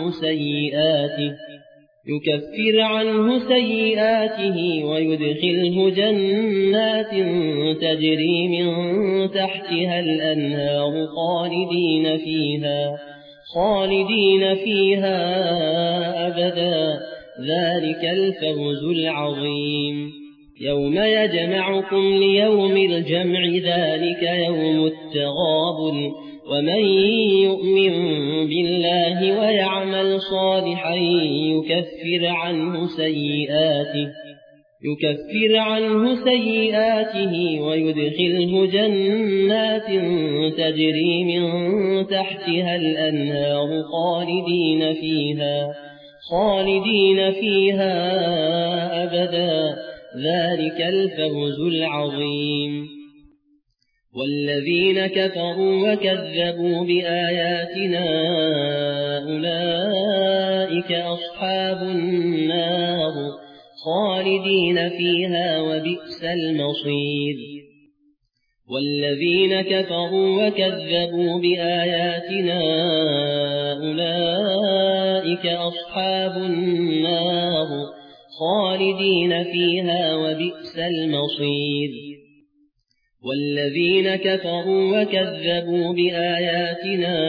عنه سيئاته ويدخله جنات تجري من تحتها الأنهار خالدين فيها أبدا ذلك الفوز العظيم. يوم يجمعكم ليوم الجمع ذلك يوم التغابن ومن يؤمن بالله ويعمل صالحا يكفر عنه سيئاته ويدخله جنات تجري من تحتها الأنهار خالدين فيها أبدا ذلك الفوز العظيم. والذين كفروا وكذبوا بآياتنا أولئك أصحاب النار خالدين فيها وبئس المصير. والذين كفروا وكذبوا بآياتنا أولئك أصحاب النار خالدين فيها وبئس المصير. والذين كفروا وكذبوا بآياتنا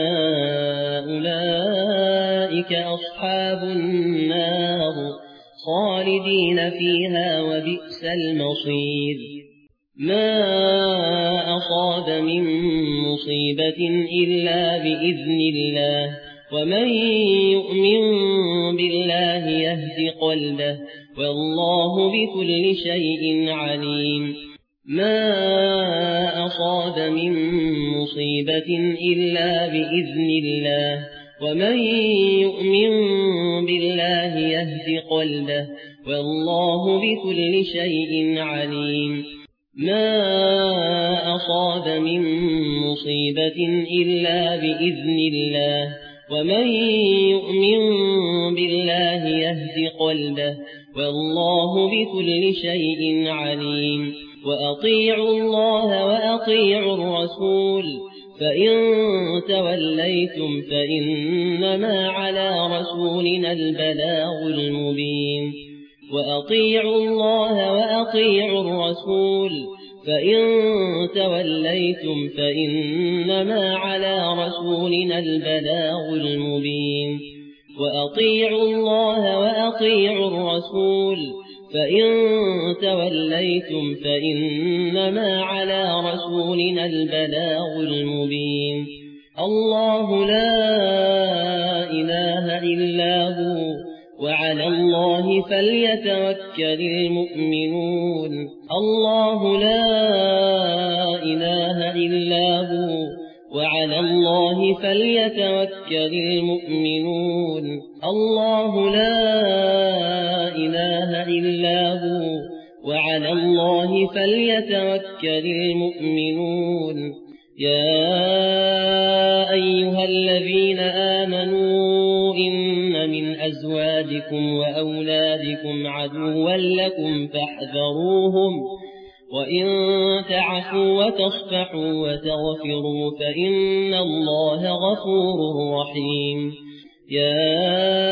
أولئك أصحاب النار خالدين فيها وبئس المصير. ما أصاب من مصيبة إلا بإذن الله ومن يؤمن بالله يهد قلبه والله بكل شيء عليم ما أصاب من مصيبة إلا بإذن الله ومن يؤمن بالله يهد قلبه والله بكل شيء عليم ما أصاب من مصيبة إلا بإذن الله ومن يؤمن بالله يهد قلبه والله بكل شيء عليم وأطيعوا الله وأطيعوا الرسول فإن توليتم فإنما على رسولنا البلاغ المبين وأطيعوا الله وأطيعوا الرسول فإن توليتم فإنما على رسولنا البلاغ المبين وأطيعوا الله وأطيعوا الرسول فإن توليتم فإنما على رسولنا البلاغ المبين الله لا إله إلا هو وعلى الله فليتوكل المؤمنون الله لا إله إلا هو وعلى الله فليتوكل المؤمنون الله لا إله إلا هو وعلى الله فليتوكل المؤمنون يا أيها الذين آمنوا إن من أزواجكم وأولادكم عدوا لكم فاحذروهم وإن تعفوا وتصفحوا وتغفروا فإن الله غفور رحيم يا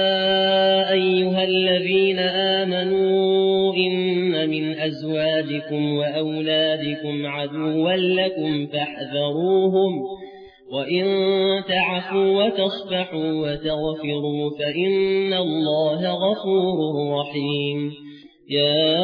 أيها الذين آمنوا إن من أزواجكم وأولادكم عدوا لكم فاحذروهم وإن تعفوا وتصفحوا وتغفروا فإن الله غفور رحيم يا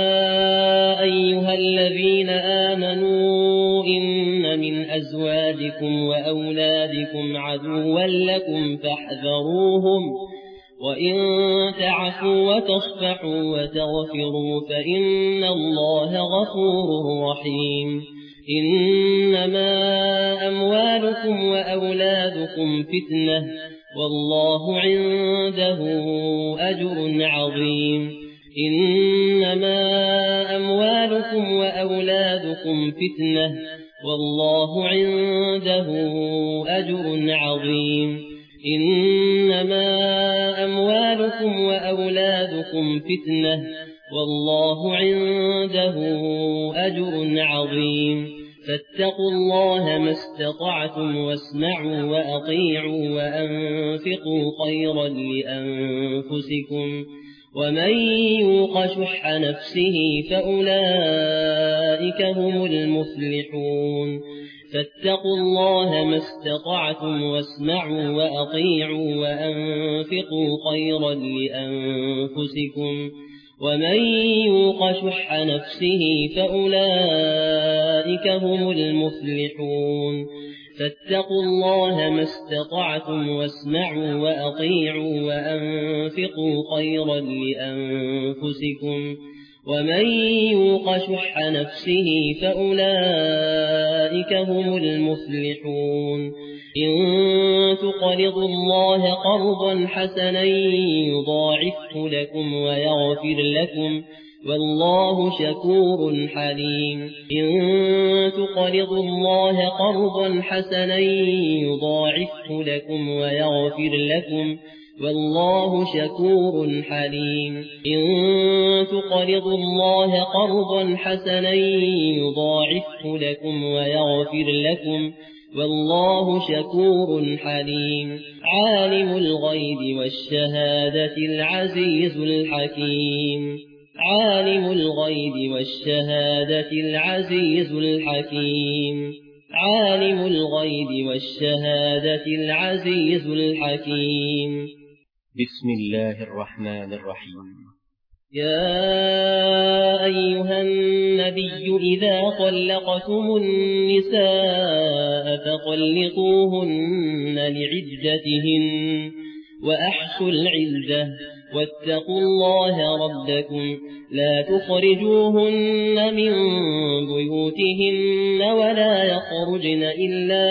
أيها الذين آمنوا إن من أزواجكم وأولادكم عدوا لكم فاحذروهم وإن تعفوا وتصفحوا وتغفروا فإن الله غفور رحيم إنما أموالكم وأولادكم فتنة والله عنده أجر عظيم إنما أموالكم وأولادكم فتنة والله عنده أجر عظيم إنما أموالكم وأولادكم فتنة والله عنده أجر عظيم فاتقوا الله ما استطعتم واسمعوا وأطيعوا وأنفقوا خيرا لأنفسكم ومن يوق شح نفسه فأولئك هم المفلحون فاتقوا الله ما استطعتم واسمعوا وأطيعوا وأنفقوا خيرا لأنفسكم ومن يوق شح نفسه فأولئك هم المفلحون فاتقوا الله ما استطعتم واسمعوا وأطيعوا وأنفقوا خيرا لأنفسكم ومن يوق شح نفسه فأولئك هم المفلحون إن تقرضوا الله قرضا حسنا يضاعفه لكم ويغفر لكم والله شكور حليم إن تقرضوا الله قرضا حسنا يضاعفه لكم ويغفر لكم والله شكور حليم إن تقرضوا الله قرضا حسنا يضاعفه لكم ويغفر لكم والله شكور حليم عالم الغيب والشهادة العزيز الحكيم عالم الغيب والشهادة العزيز الحكيم عالم الغيب والشهادة العزيز الحكيم بسم الله الرحمن الرحيم يا أيها النبي إذا طلقتم النساء فطلقوهن لعدتهن وأحصوا العدة واتقوا الله ربكم لا تخرجوهن من بيوتهن ولا يخرجن إلا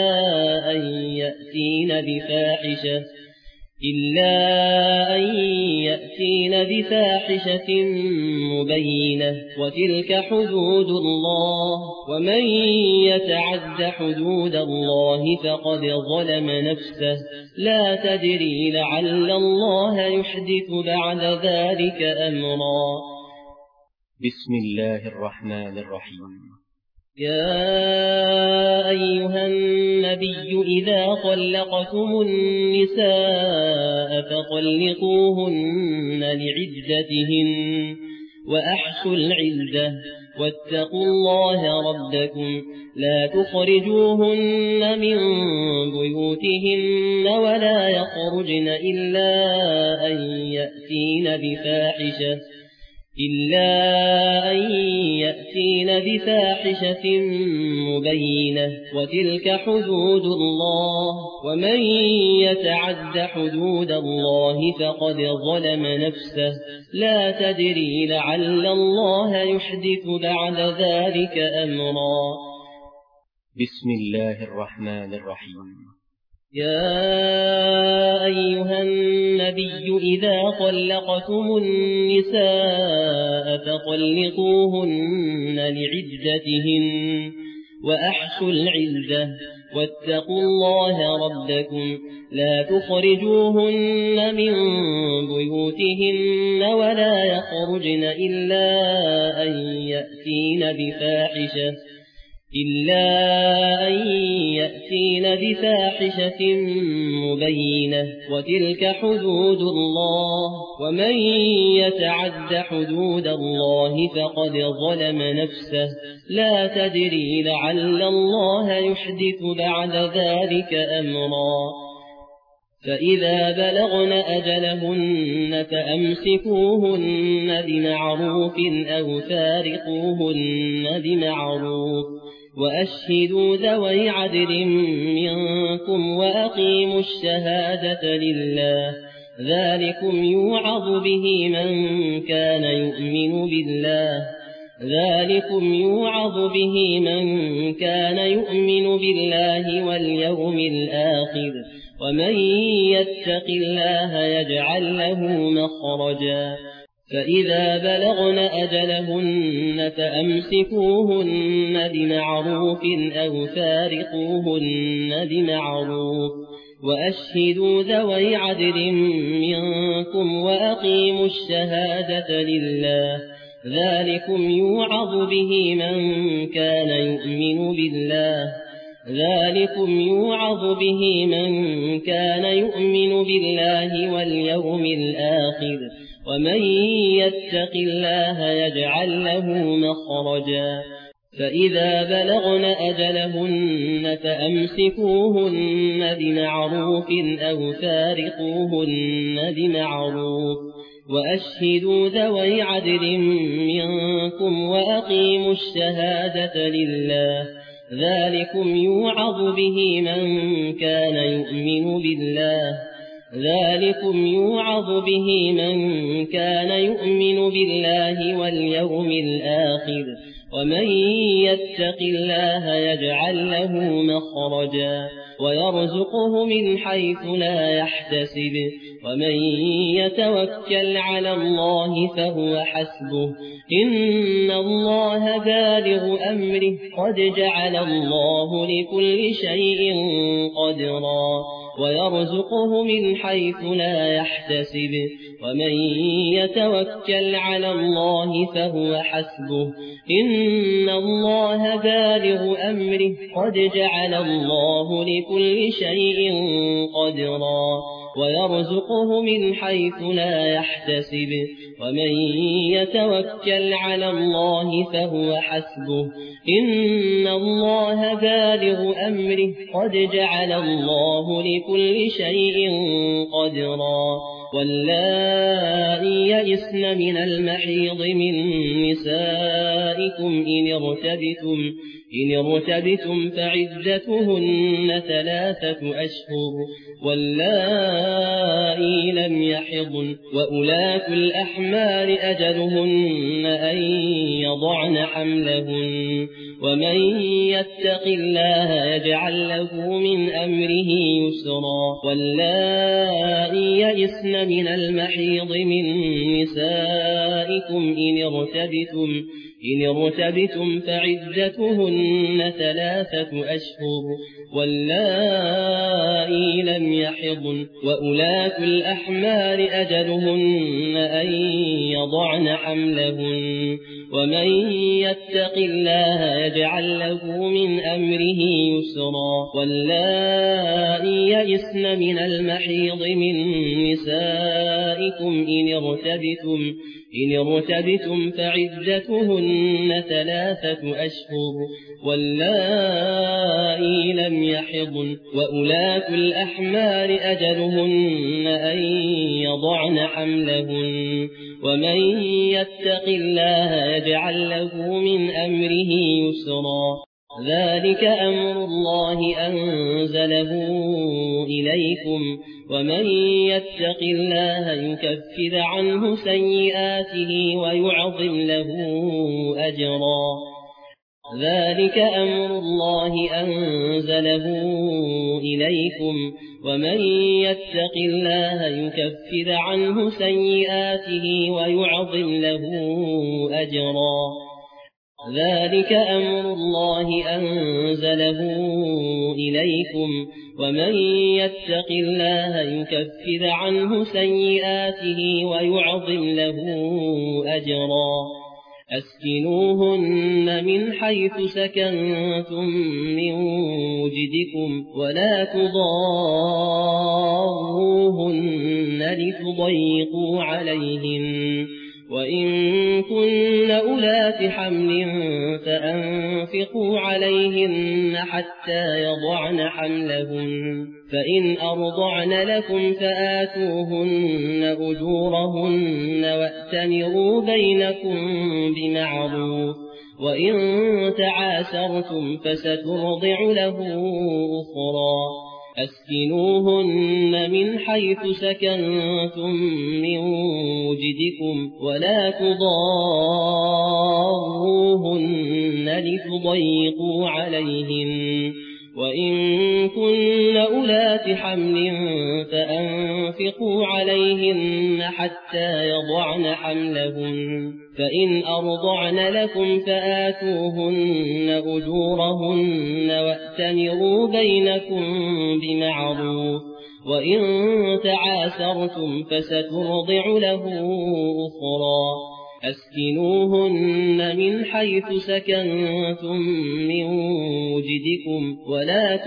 أن يأتين بفاحشة مبينة وتلك حدود الله ومن يتعد حدود الله فقد ظلم نفسه لا تدري لعل الله يحدث بعد ذلك أمرا. بسم الله الرحمن الرحيم. يا أيها النبي إذا طلقتم النساء فطلقوهن لعدتهن وأحصوا العدة واتقوا الله ربكم لا تخرجوهن من بيوتهن ولا يخرجن إلا أن يأتين بفاحشة مبينة وتلك حدود الله ومن يتعد حدود الله فقد ظلم نفسه لا تدري لعل الله يحدث بعد ذلك أمرا. بسم الله الرحمن الرحيم. يا أيها النبي إذا طلقتم النساء فطلقوهن لعدتهن وأحصوا العدة واتقوا الله ربكم لا تخرجوهن من بيوتهن ولا يخرجن إلا أن يأتين بفاحشة مبينة وتلك حدود الله ومن يتعد حدود الله فقد ظلم نفسه لا تدري لعل الله يحدث بعد ذلك أمرا. فإذا بلغن أجلهن فأمسكوهن بمعروف أو فارقوهن بمعروف وأشهدوا ذوي عدل منكم وأقيموا الشهادة لله ذلكم يوعظ به من كان يؤمن بالله واليوم الآخر ومن يتق الله يجعل له مخرجا. فإذا بلغن أجلهن فأمسكوهن بمعروف أو فارقوهن بمعروف وأشهدوا ذوي عدل منكم وأقيموا الشهادة لله ذلكم يوعظ به من كان يؤمن بالله واليوم الآخر ومن يتق الله يجعل له مخرجا. فإذا بلغن أجلهن فأمسكوهن بمعروف أو فارقوهن بمعروف وأشهدوا ذوي عدل منكم وأقيموا الشهادة لله ذلكم يوعظ به من كان يؤمن بالله واليوم الآخر ومن يتق الله يجعل له مخرجا ويرزقه من حيث لا يحتسب ومن يتوكل على الله فهو حسبه إن الله بالغ أمره قد جعل الله لكل شيء قدرا ويرزقه من حيث لا يحتسب ومن يتوكل على الله فهو حسبه إن الله بالغ أمره قد جعل الله لكل شيء قدرا ويرزقه من حيث لا يحتسب ومن يتوكل على الله فهو حسبه إن الله بالغ أمره قد جعل الله لكل شيء قدرا. واللائي يئسن من المحيض من نسائكم إن ارتبتم فعدتهن 3 أشهر واللائي لم يحضن وأولاة الأحمال أجلهن أن يضعن حملهن ومن يتق الله يجعل له من أمره يسرا واللائي يئسن من المحيض من نسائكم إن ارتبتم فعدتهن 3 أشهر واللائي لم يحضن وأولاة الأحمال أجلهن أن يضعن حملهن ومن يتق الله يجعل له من أمره يسرا واللائي يئسن من المحيض من نسائكم إن ارتبتم فعدتهن 3 أشهر واللائي لم يحضن وأولاة الأحمال أجلهن أن يضعن حملهن ومن يتق الله يجعل له من أمره يسرا ذلك أمر الله أنزله إليكم ومن يتق الله يكفر عنه سيئاته ويعظم له أجرا ذلك أمر الله أنزله إليكم ومن يتق الله يكفر عنه سيئاته ويعظم له أجرا ذلك أمر الله أنزله إليكم ومن يتق الله يكفر عنه سيئاته ويعظم له أجرا أسكنوهن من حيث سكنتم من وجدكم ولا تضاروهن لتضيقوا عليهن وإن كن أولات حمل فأنفقوا عليهن حتى يضعن حملهن فإن أرضعن لكم فآتوهن أجورهن وأتمروا بينكم بمعروف وإن تعاسرتم فسترضع له أخرى أسكنوهن من حيث سكنتم من وجدكم ولا تضاروهن لتضيقوا عليهن وإن كن أولات حمل فأنفقوا عليهن حتى يضعن حملهن فإن أرضعن لكم فآتوهن أجورهن وأتمروا بينكم بمعروف وإن تعاسرتم فسترضع له أخرى أسكنوهن من حيث سكنتم من وجدكم ولا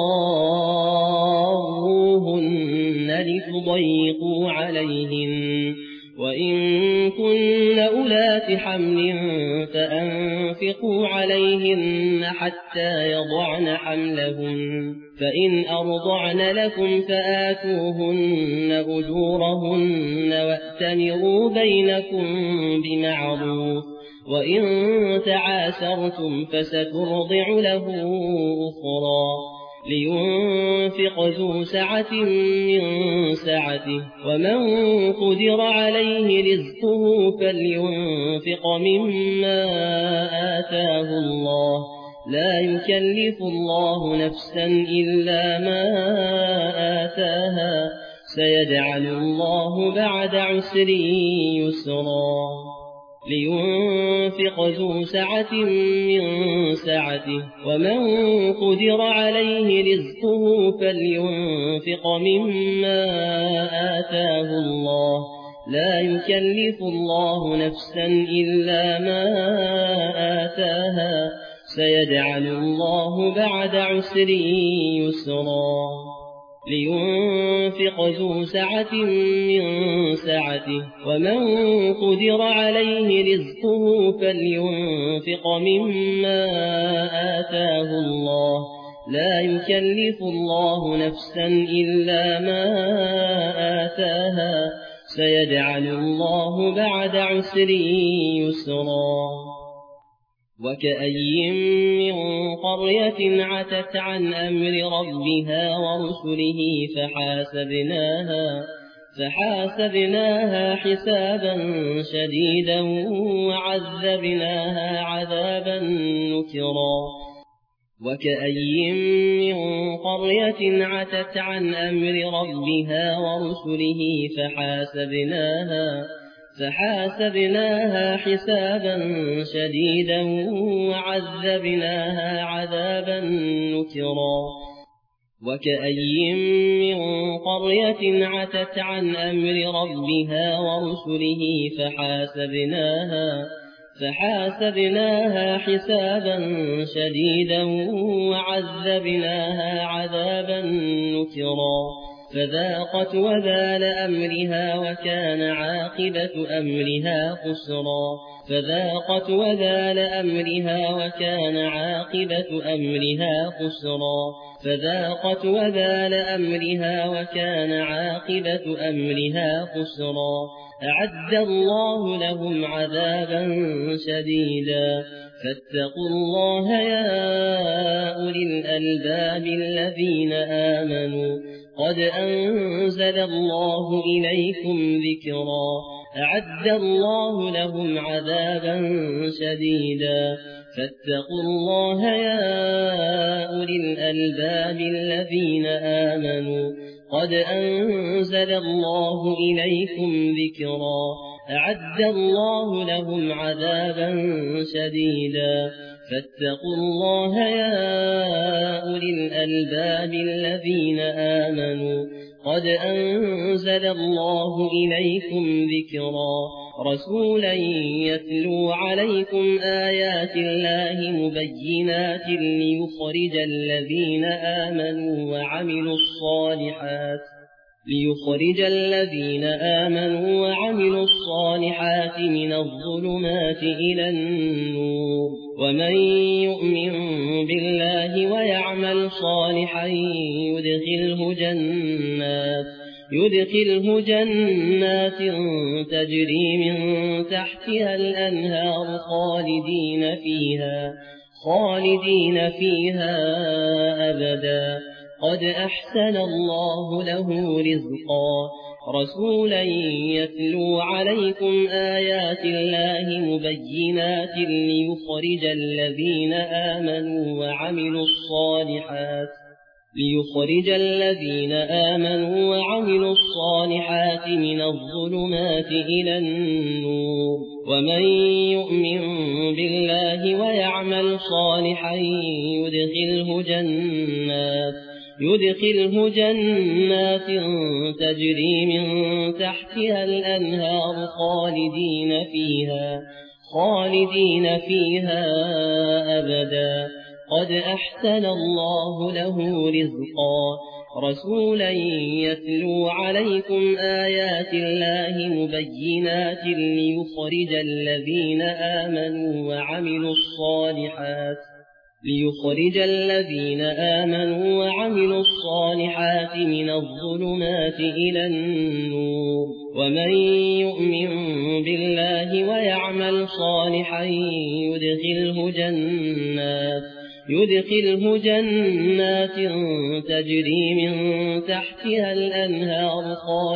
تضاروهن لتضيقوا عليهن وإن كن أولات حمل فأنفقوا عليهن حتى يضعن حملهن فإن أرضعن لكم فآتوهن أجورهن وأتمروا بينكم بمعروف وإن تعاسرتم فسترضع له أخرى لينفق ذو سعة من سعته ومن قدر عليه رزقه فلينفق مما آتاه الله لا يكلف الله نفسا إلا ما آتاها سيجعل الله بعد عسر يسرا لينفق ذو سعة من سعته ومن قدر عليه رزقه فلينفق مما آتاه الله لا يكلف الله نفسا إلا ما آتاها سيجعل الله بعد عسر يسرا لينفق ذو سعة من سعته ومن قدر عليه رزقه فلينفق مما آتاه الله لا يكلف الله نفسا إلا ما آتاها سيجعل الله بعد عسر يسرا وكأي من قرية عتت عن أمر ربها ورسله فحاسبناها حسابا شديدا وعذبناها عذابا نكرا. وكأي من قرية عتت عن أمر ربها ورسله فحاسبناها حسابا شديدا وعذبناها عذابا نكرا. وكأي من قرية عتت عن أمر ربها ورسله فحاسبناها حسابا شديدا وعذبناها عذابا نكرا. فذاقت وبال أمرها وكان عاقبة أمرها خسرا. أعد الله لهم عذابا شديدا. فاتقوا الله يا أولي الألباب الذين آمنوا قد أنزل الله إليكم ذكرا. أعد الله لهم عذابا شديدا. فاتقوا الله يا أولي الألباب الذين آمنوا قد أنزل الله إليكم ذكرا. أعد الله لهم عذابا شديدا. فاتقوا الله يا أولي الألباب الذين آمنوا قد أنزل الله إليكم ذكرا. رسولا يتلو عليكم آيات الله مبينات ليخرج الذين آمنوا وعملوا الصالحات من الظلمات إلى النور. ومن يؤمن بالله ويعمل صالحا يدخله جنات تجري من تحتها الأنهار خالدين فيها أبدا. قد أحسن الله له رزقا. رسولا يتلو عليكم آيات الله مبينات ليخرج الذين آمنوا وعملوا الصالحات من الظلمات إلى النور. ومن يؤمن بالله ويعمل صالحا يدخله جنات تجري من تحتها الأنهار خالدين فيها أبدا. قد أحسن الله له رزقا. رسولا يتلو عليكم آيات الله مبينات ليخرج الذين آمنوا وعملوا الصالحات من الظلمات إلى النور. ومن يؤمن بالله ويعمل صالحا يدخله جنات تجري من تحتها الأنهار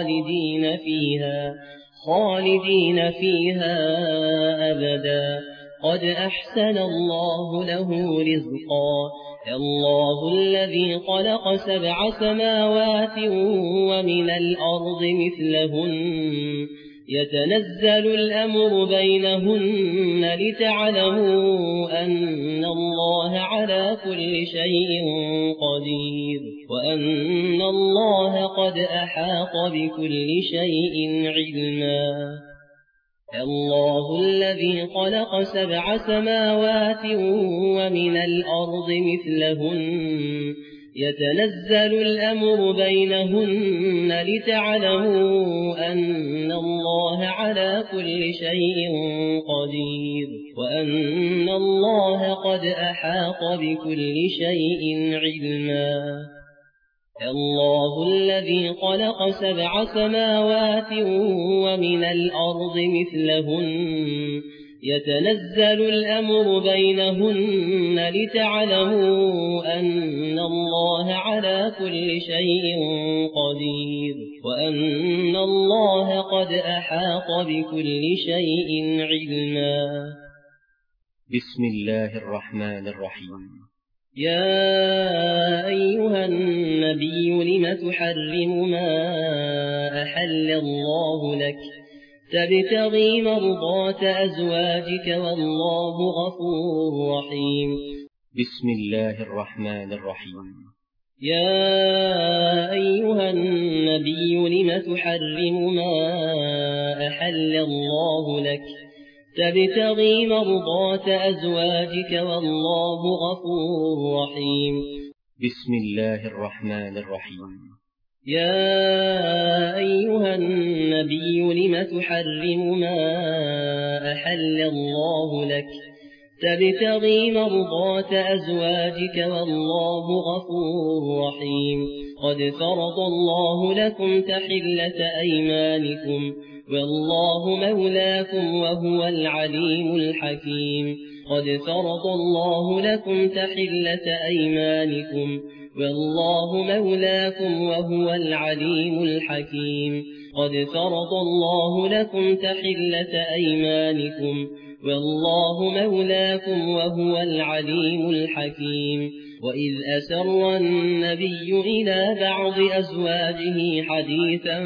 خالدين فيها أبدا. قد أحسن الله له رزقا. الله الذي خلق 7 سماوات ومن الأرض مثلهن يتنزل الأمر بينهن لتعلموا أن الله على كل شيء قدير وأن الله قد أحاط بكل شيء علما. الله الذي خلق 7 سماوات ومن الأرض مثلهن يتنزل الأمر بينهن لتعلموا أن الله على كل شيء قدير وأن الله قد أحاط بكل شيء علما. الله الذي خلق 7 سماوات ومن الأرض مثلهن يتنزل الأمر بينهن لتعلموا أن الله على كل شيء قدير وأن الله قد أحاط بكل شيء علما. بسم الله الرحمن الرحيم. يا أيها النبي لم تحرم ما أحل الله لك تبتغي مرضات أزواجك والله غفور رحيم. بسم الله الرحمن الرحيم. يا أيها النبي لم تحرم ما أحل الله لك تبتغي مرضات أزواجك والله غفور رحيم. بسم الله الرحمن الرحيم. يا أيها النبي لم تحرم ما أحل الله لك تبتغي مرضات أزواجك والله غفور رحيم. قد فرض الله لكم تحلة أيمانكم والله مولاكم وهو العليم الحكيم. قد فرض الله لكم تحلة أيمانكم والله مولاكم وهو العليم الحكيم. قد فرض الله لكم تحلة أيمانكم والله مولاكم وهو العليم الحكيم. وإذ أسر النبي إلى بعض أزواجه حديثا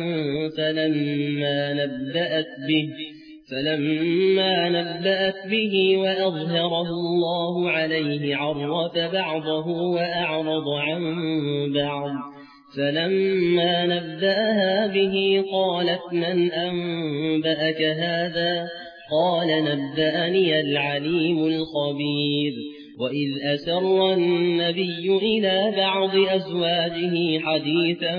فلما نبأت به وأظهره الله عليه عرف بعضه وأعرض عن بعض. فلما نبأها به قالت من أنبأك هذا؟ قال نبأني العليم الخبير. وإذ أسر النبي إلى بعض أزواجه حديثا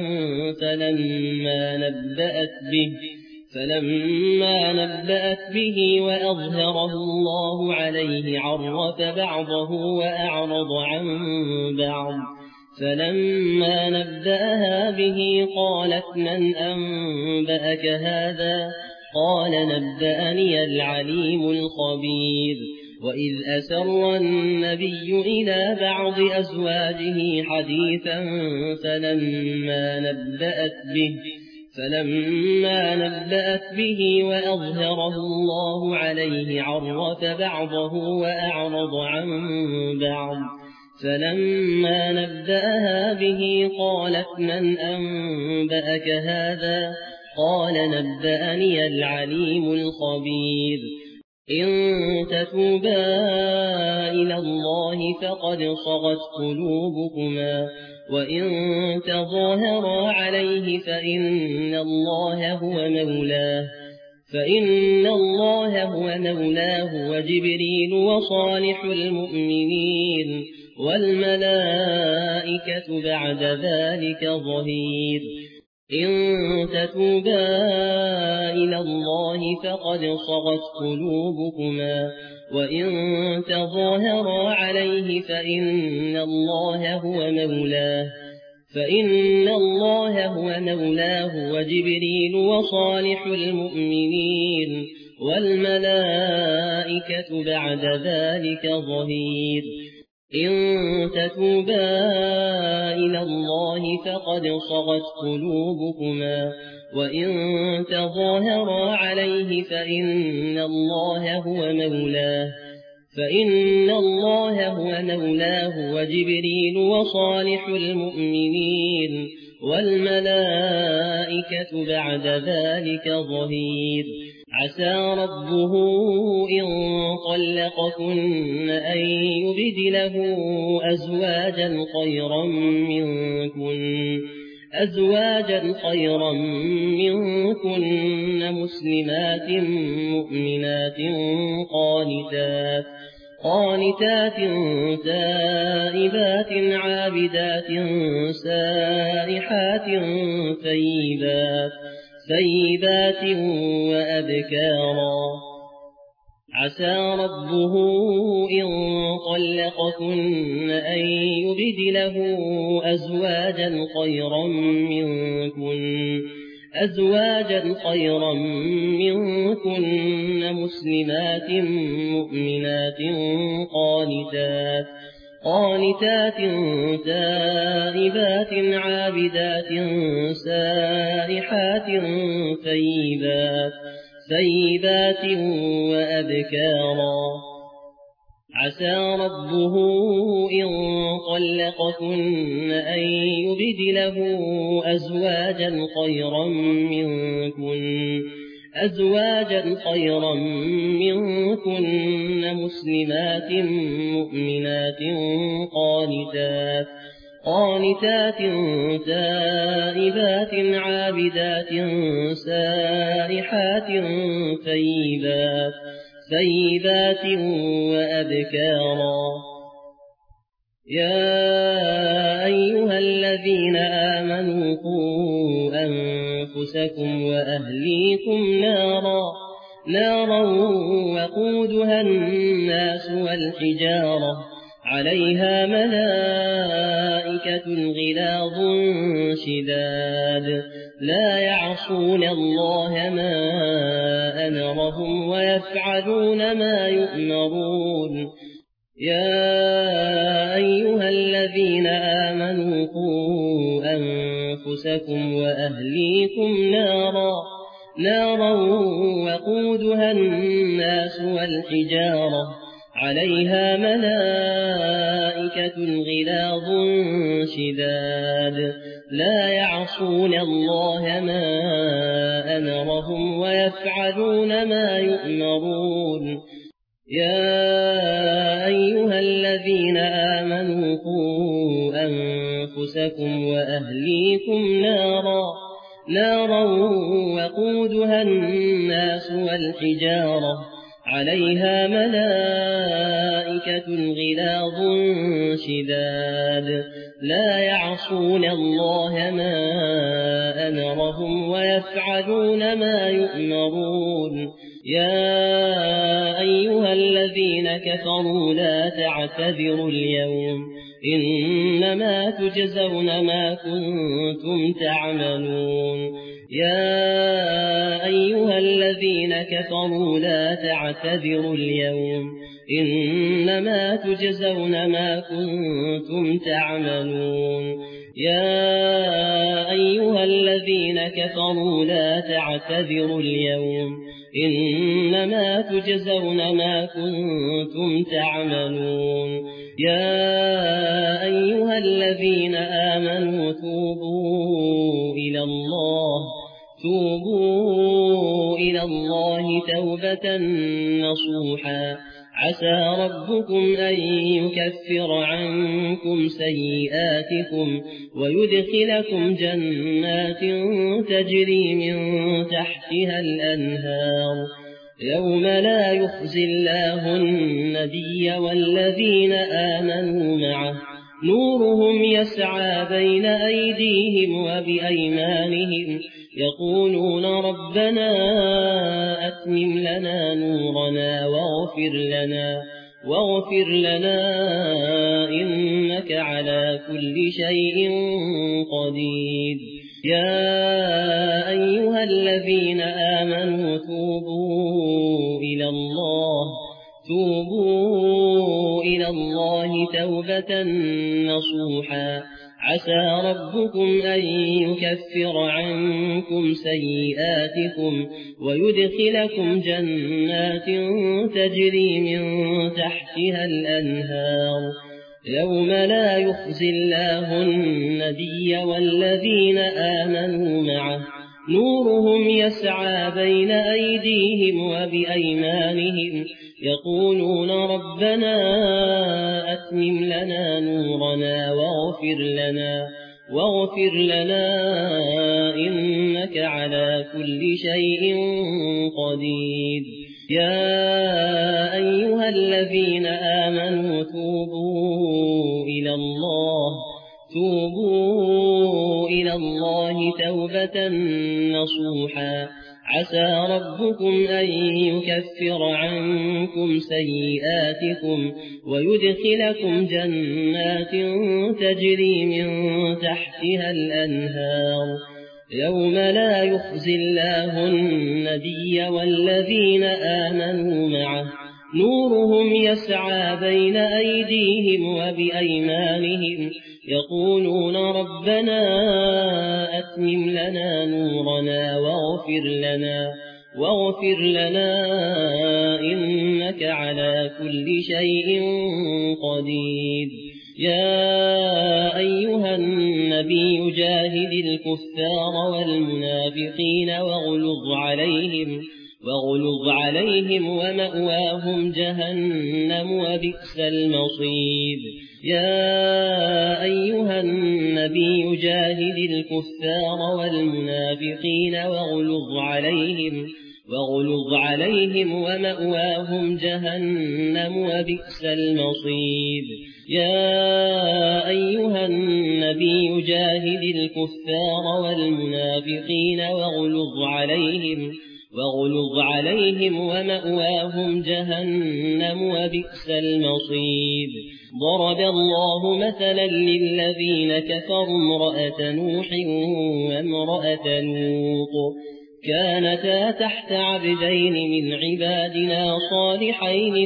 فلما نبأت به وأظهره الله عليه عرف بعضه وأعرض عن بعض. فلما نبأها به قالت من أنبأك هذا؟ قال نبأني العليم الخبير. وإذ أسر النبي إلى بعض أزواجه حديثا فلما نبأت به وأظهره الله عليه عرف بعضه وأعرض عن بعض. فلما نبأها به قالت من أنبأك هذا؟ قال نبأني العليم الخبير. إن تتوبا إلى الله فقد صغت قلوبكما وإن تظاهرا عليه فإن الله هو مولاه وجبريل وصالح المؤمنين والملائكة بعد ذلك ظهير. إن تتوبا إلى الله فقد صغت قلوبكما وإن تظاهرا عليه فإن الله هو مولاه وجبريل وصالح المؤمنين والملائكة بعد ذلك ظهير. إن تتوبا إلى الله فقد صغت قلوبكما وإن تظاهرا عليه فإن الله هو مولاه وجبريل وصالح المؤمنين والملائكة بعد ذلك ظهير. عسى ربه إن طلقكن أن يبدله أزواجا خيرا منكن مسلمات مؤمنات قانتات تائبات عابدات سائحات ثيبات وأبكارا. عسى ربه إن طلقكن أن يبدله أزواجا خيرا منكن مسلمات مؤمنات قانتات تائبات عابدات سائحات ثيبات وأبكارا عسى ربه إن طلقكن أن يبدله أزواجا خيرا منكن مسلمات مؤمنات قانتات تائبات عابدات سائحات ثيبات وأبكارا يا أيها الذين آمنوا قوا أنفسكم وأهليكم نارا وقودها الناس والحجارة عليها ملائكة غلاظ شداد لا يعصون الله ما أمرهم ويفعلون ما يؤمرون يا أيها الذين آمنوا قوا أنفسكم وأهليكم نارا وقودها الناس والحجارة عليها ملائكة غلاظ شداد لا يعصون الله ما أمرهم ويفعلون ما يؤمرون يا أيها الذين آمنوا قوا أنفسكم وأهليكم نارا وقودها الناس والحجارة عليها ملائكة غلاظ شداد لا يعصون الله ما أمرهم ويفعلون ما يؤمرون يا أيها الذين كفروا لا تعتذروا اليوم إنما تجزون ما كنتم تعملون يا أيها الذين كفروا لا تعتذروا اليوم إنما تجزون ما كنتم تعملون يا أيها الذين كفروا لا تعتذروا اليوم إنما تجزون ما كنتم تعملون يا أيها الذين آمنوا توبوا إلى الله توبة نصوحا عسى ربكم أن يكفر عنكم سيئاتكم ويدخلكم جنات تجري من تحتها الأنهار يوم لا يخزي الله النبي والذين آمنوا معه نورهم يسعى بين أيديهم وبأيمانهم يقولون ربنا أتمم لنا نورنا واغفر لنا إنك على كل شيء قدير يا أيها الذين آمنوا توبوا إلى الله توبة نصوحا عسى ربكم أن يكفر عنكم سيئاتكم ويدخلكم جنات تجري من تحتها الأنهار يوم لا يخزي الله النبي والذين آمنوا معه نورهم يسعى بين أيديهم وبأيمانهم يقولون ربنا أتمم لنا نورنا واغفر لنا إنك على كل شيء قدير يا أيها الذين آمنوا توبوا إلى الله توبة نصوحا عسى ربكم أن يكفر عنكم سيئاتكم ويدخلكم جنات تجري من تحتها الأنهار يوم لا يخزي الله النبي والذين آمنوا معه نورهم يسعى بين أيديهم وبأيمانهم يقولون ربنا أتمم لنا نورنا واغفر لنا إنك على كل شيء قدير. يا أيها النبي جاهد الكفار والمنافقين واغلظ عليهم ومأواهم جهنم وبئس المصير. يا أيها النبي جاهد الكفار والمنافقين واغلظ عليهم ومأواهم جهنم وبئس المصير. يا أيها النبي جاهد الكفار والمنافقين واغلظ عليهم ومأواهم جهنم وبئس المصير. ضرب الله مثلا للذين كفروا امرأة نوح وامرأة لوط كانتا تحت عبدين من عبادنا صالحين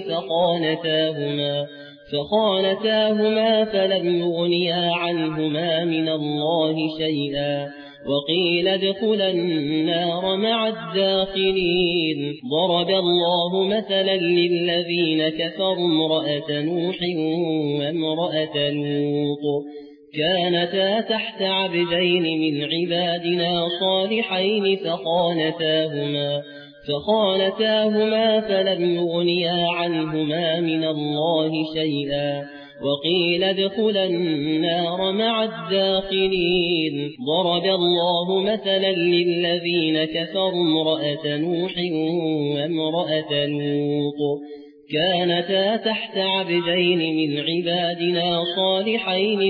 فخانتاهما فلم يغنيا عنهما من الله شيئا وقيل ادخلا النار مع الداخلين. ضرب الله مثلا للذين كفروا امرأة نوح وامرأة لوط كانتا تحت عبدين من عبادنا صالحين فخانتاهما فلم يغنيا عنهما من الله شيئا وقيل ادخلا النار مع الداخلين. ضرب الله مثلا للذين كفروا امرأة نوح وامرأة لوط كانتا تحت عبدين من عبادنا صالحين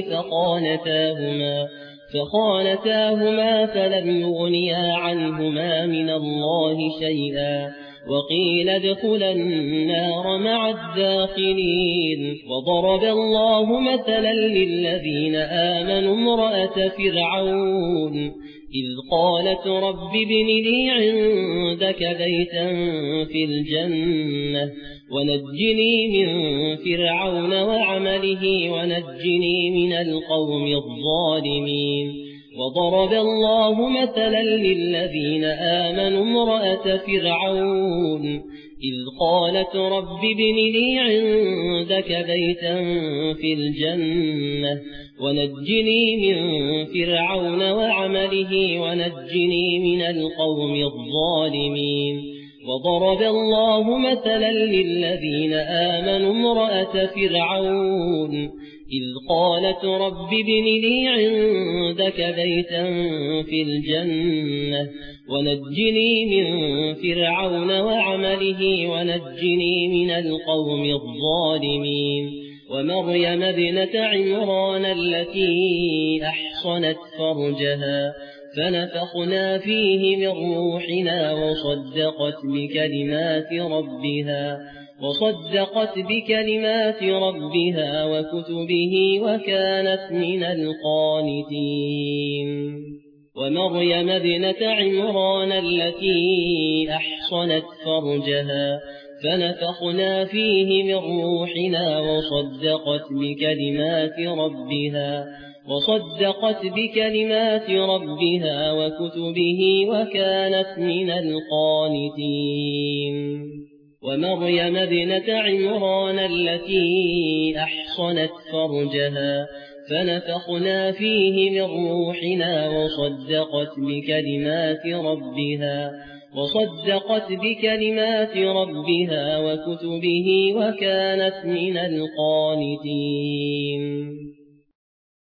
فخانتاهما فلم يغنيا عنهما من الله شيئا وقيل ادخلا النار مع الداخلين. وضرب الله مثلا للذين آمنوا امرأة فرعون إذ قالت رب ابن لي عندك بيتا في الجنة ونجني من فرعون وعمله ونجني من القوم الظالمين. وضرب الله مثلا للذين آمنوا امرأة فرعون إذ قالت رب ابن لي عندك بيتا في الجنة ونجني من فرعون وعمله ونجني من القوم الظالمين. وضرب الله مثلا للذين آمنوا امرأة فرعون إذ قالت رب ابن لي عندك بيتا في الجنة ونجني من فرعون وعمله ونجني من القوم الظالمين. ومريم ابنة عمران التي أحصنت فرجها فنفخنا فيه من روحنا وصدقت بكلمات ربها وكتبه وكانت من القانتين. ومريم ابنة عمران التي أحصنت فرجها فنفخنا فيه من روحنا وصدقت بكلمات ربها وكتبه وكانت من القانتين. ومريم ابنة عمران التي أحصنت فرجها فنفخنا فيه من روحنا وصدقت بكلمات ربها وكتبه وكانت من القانتين.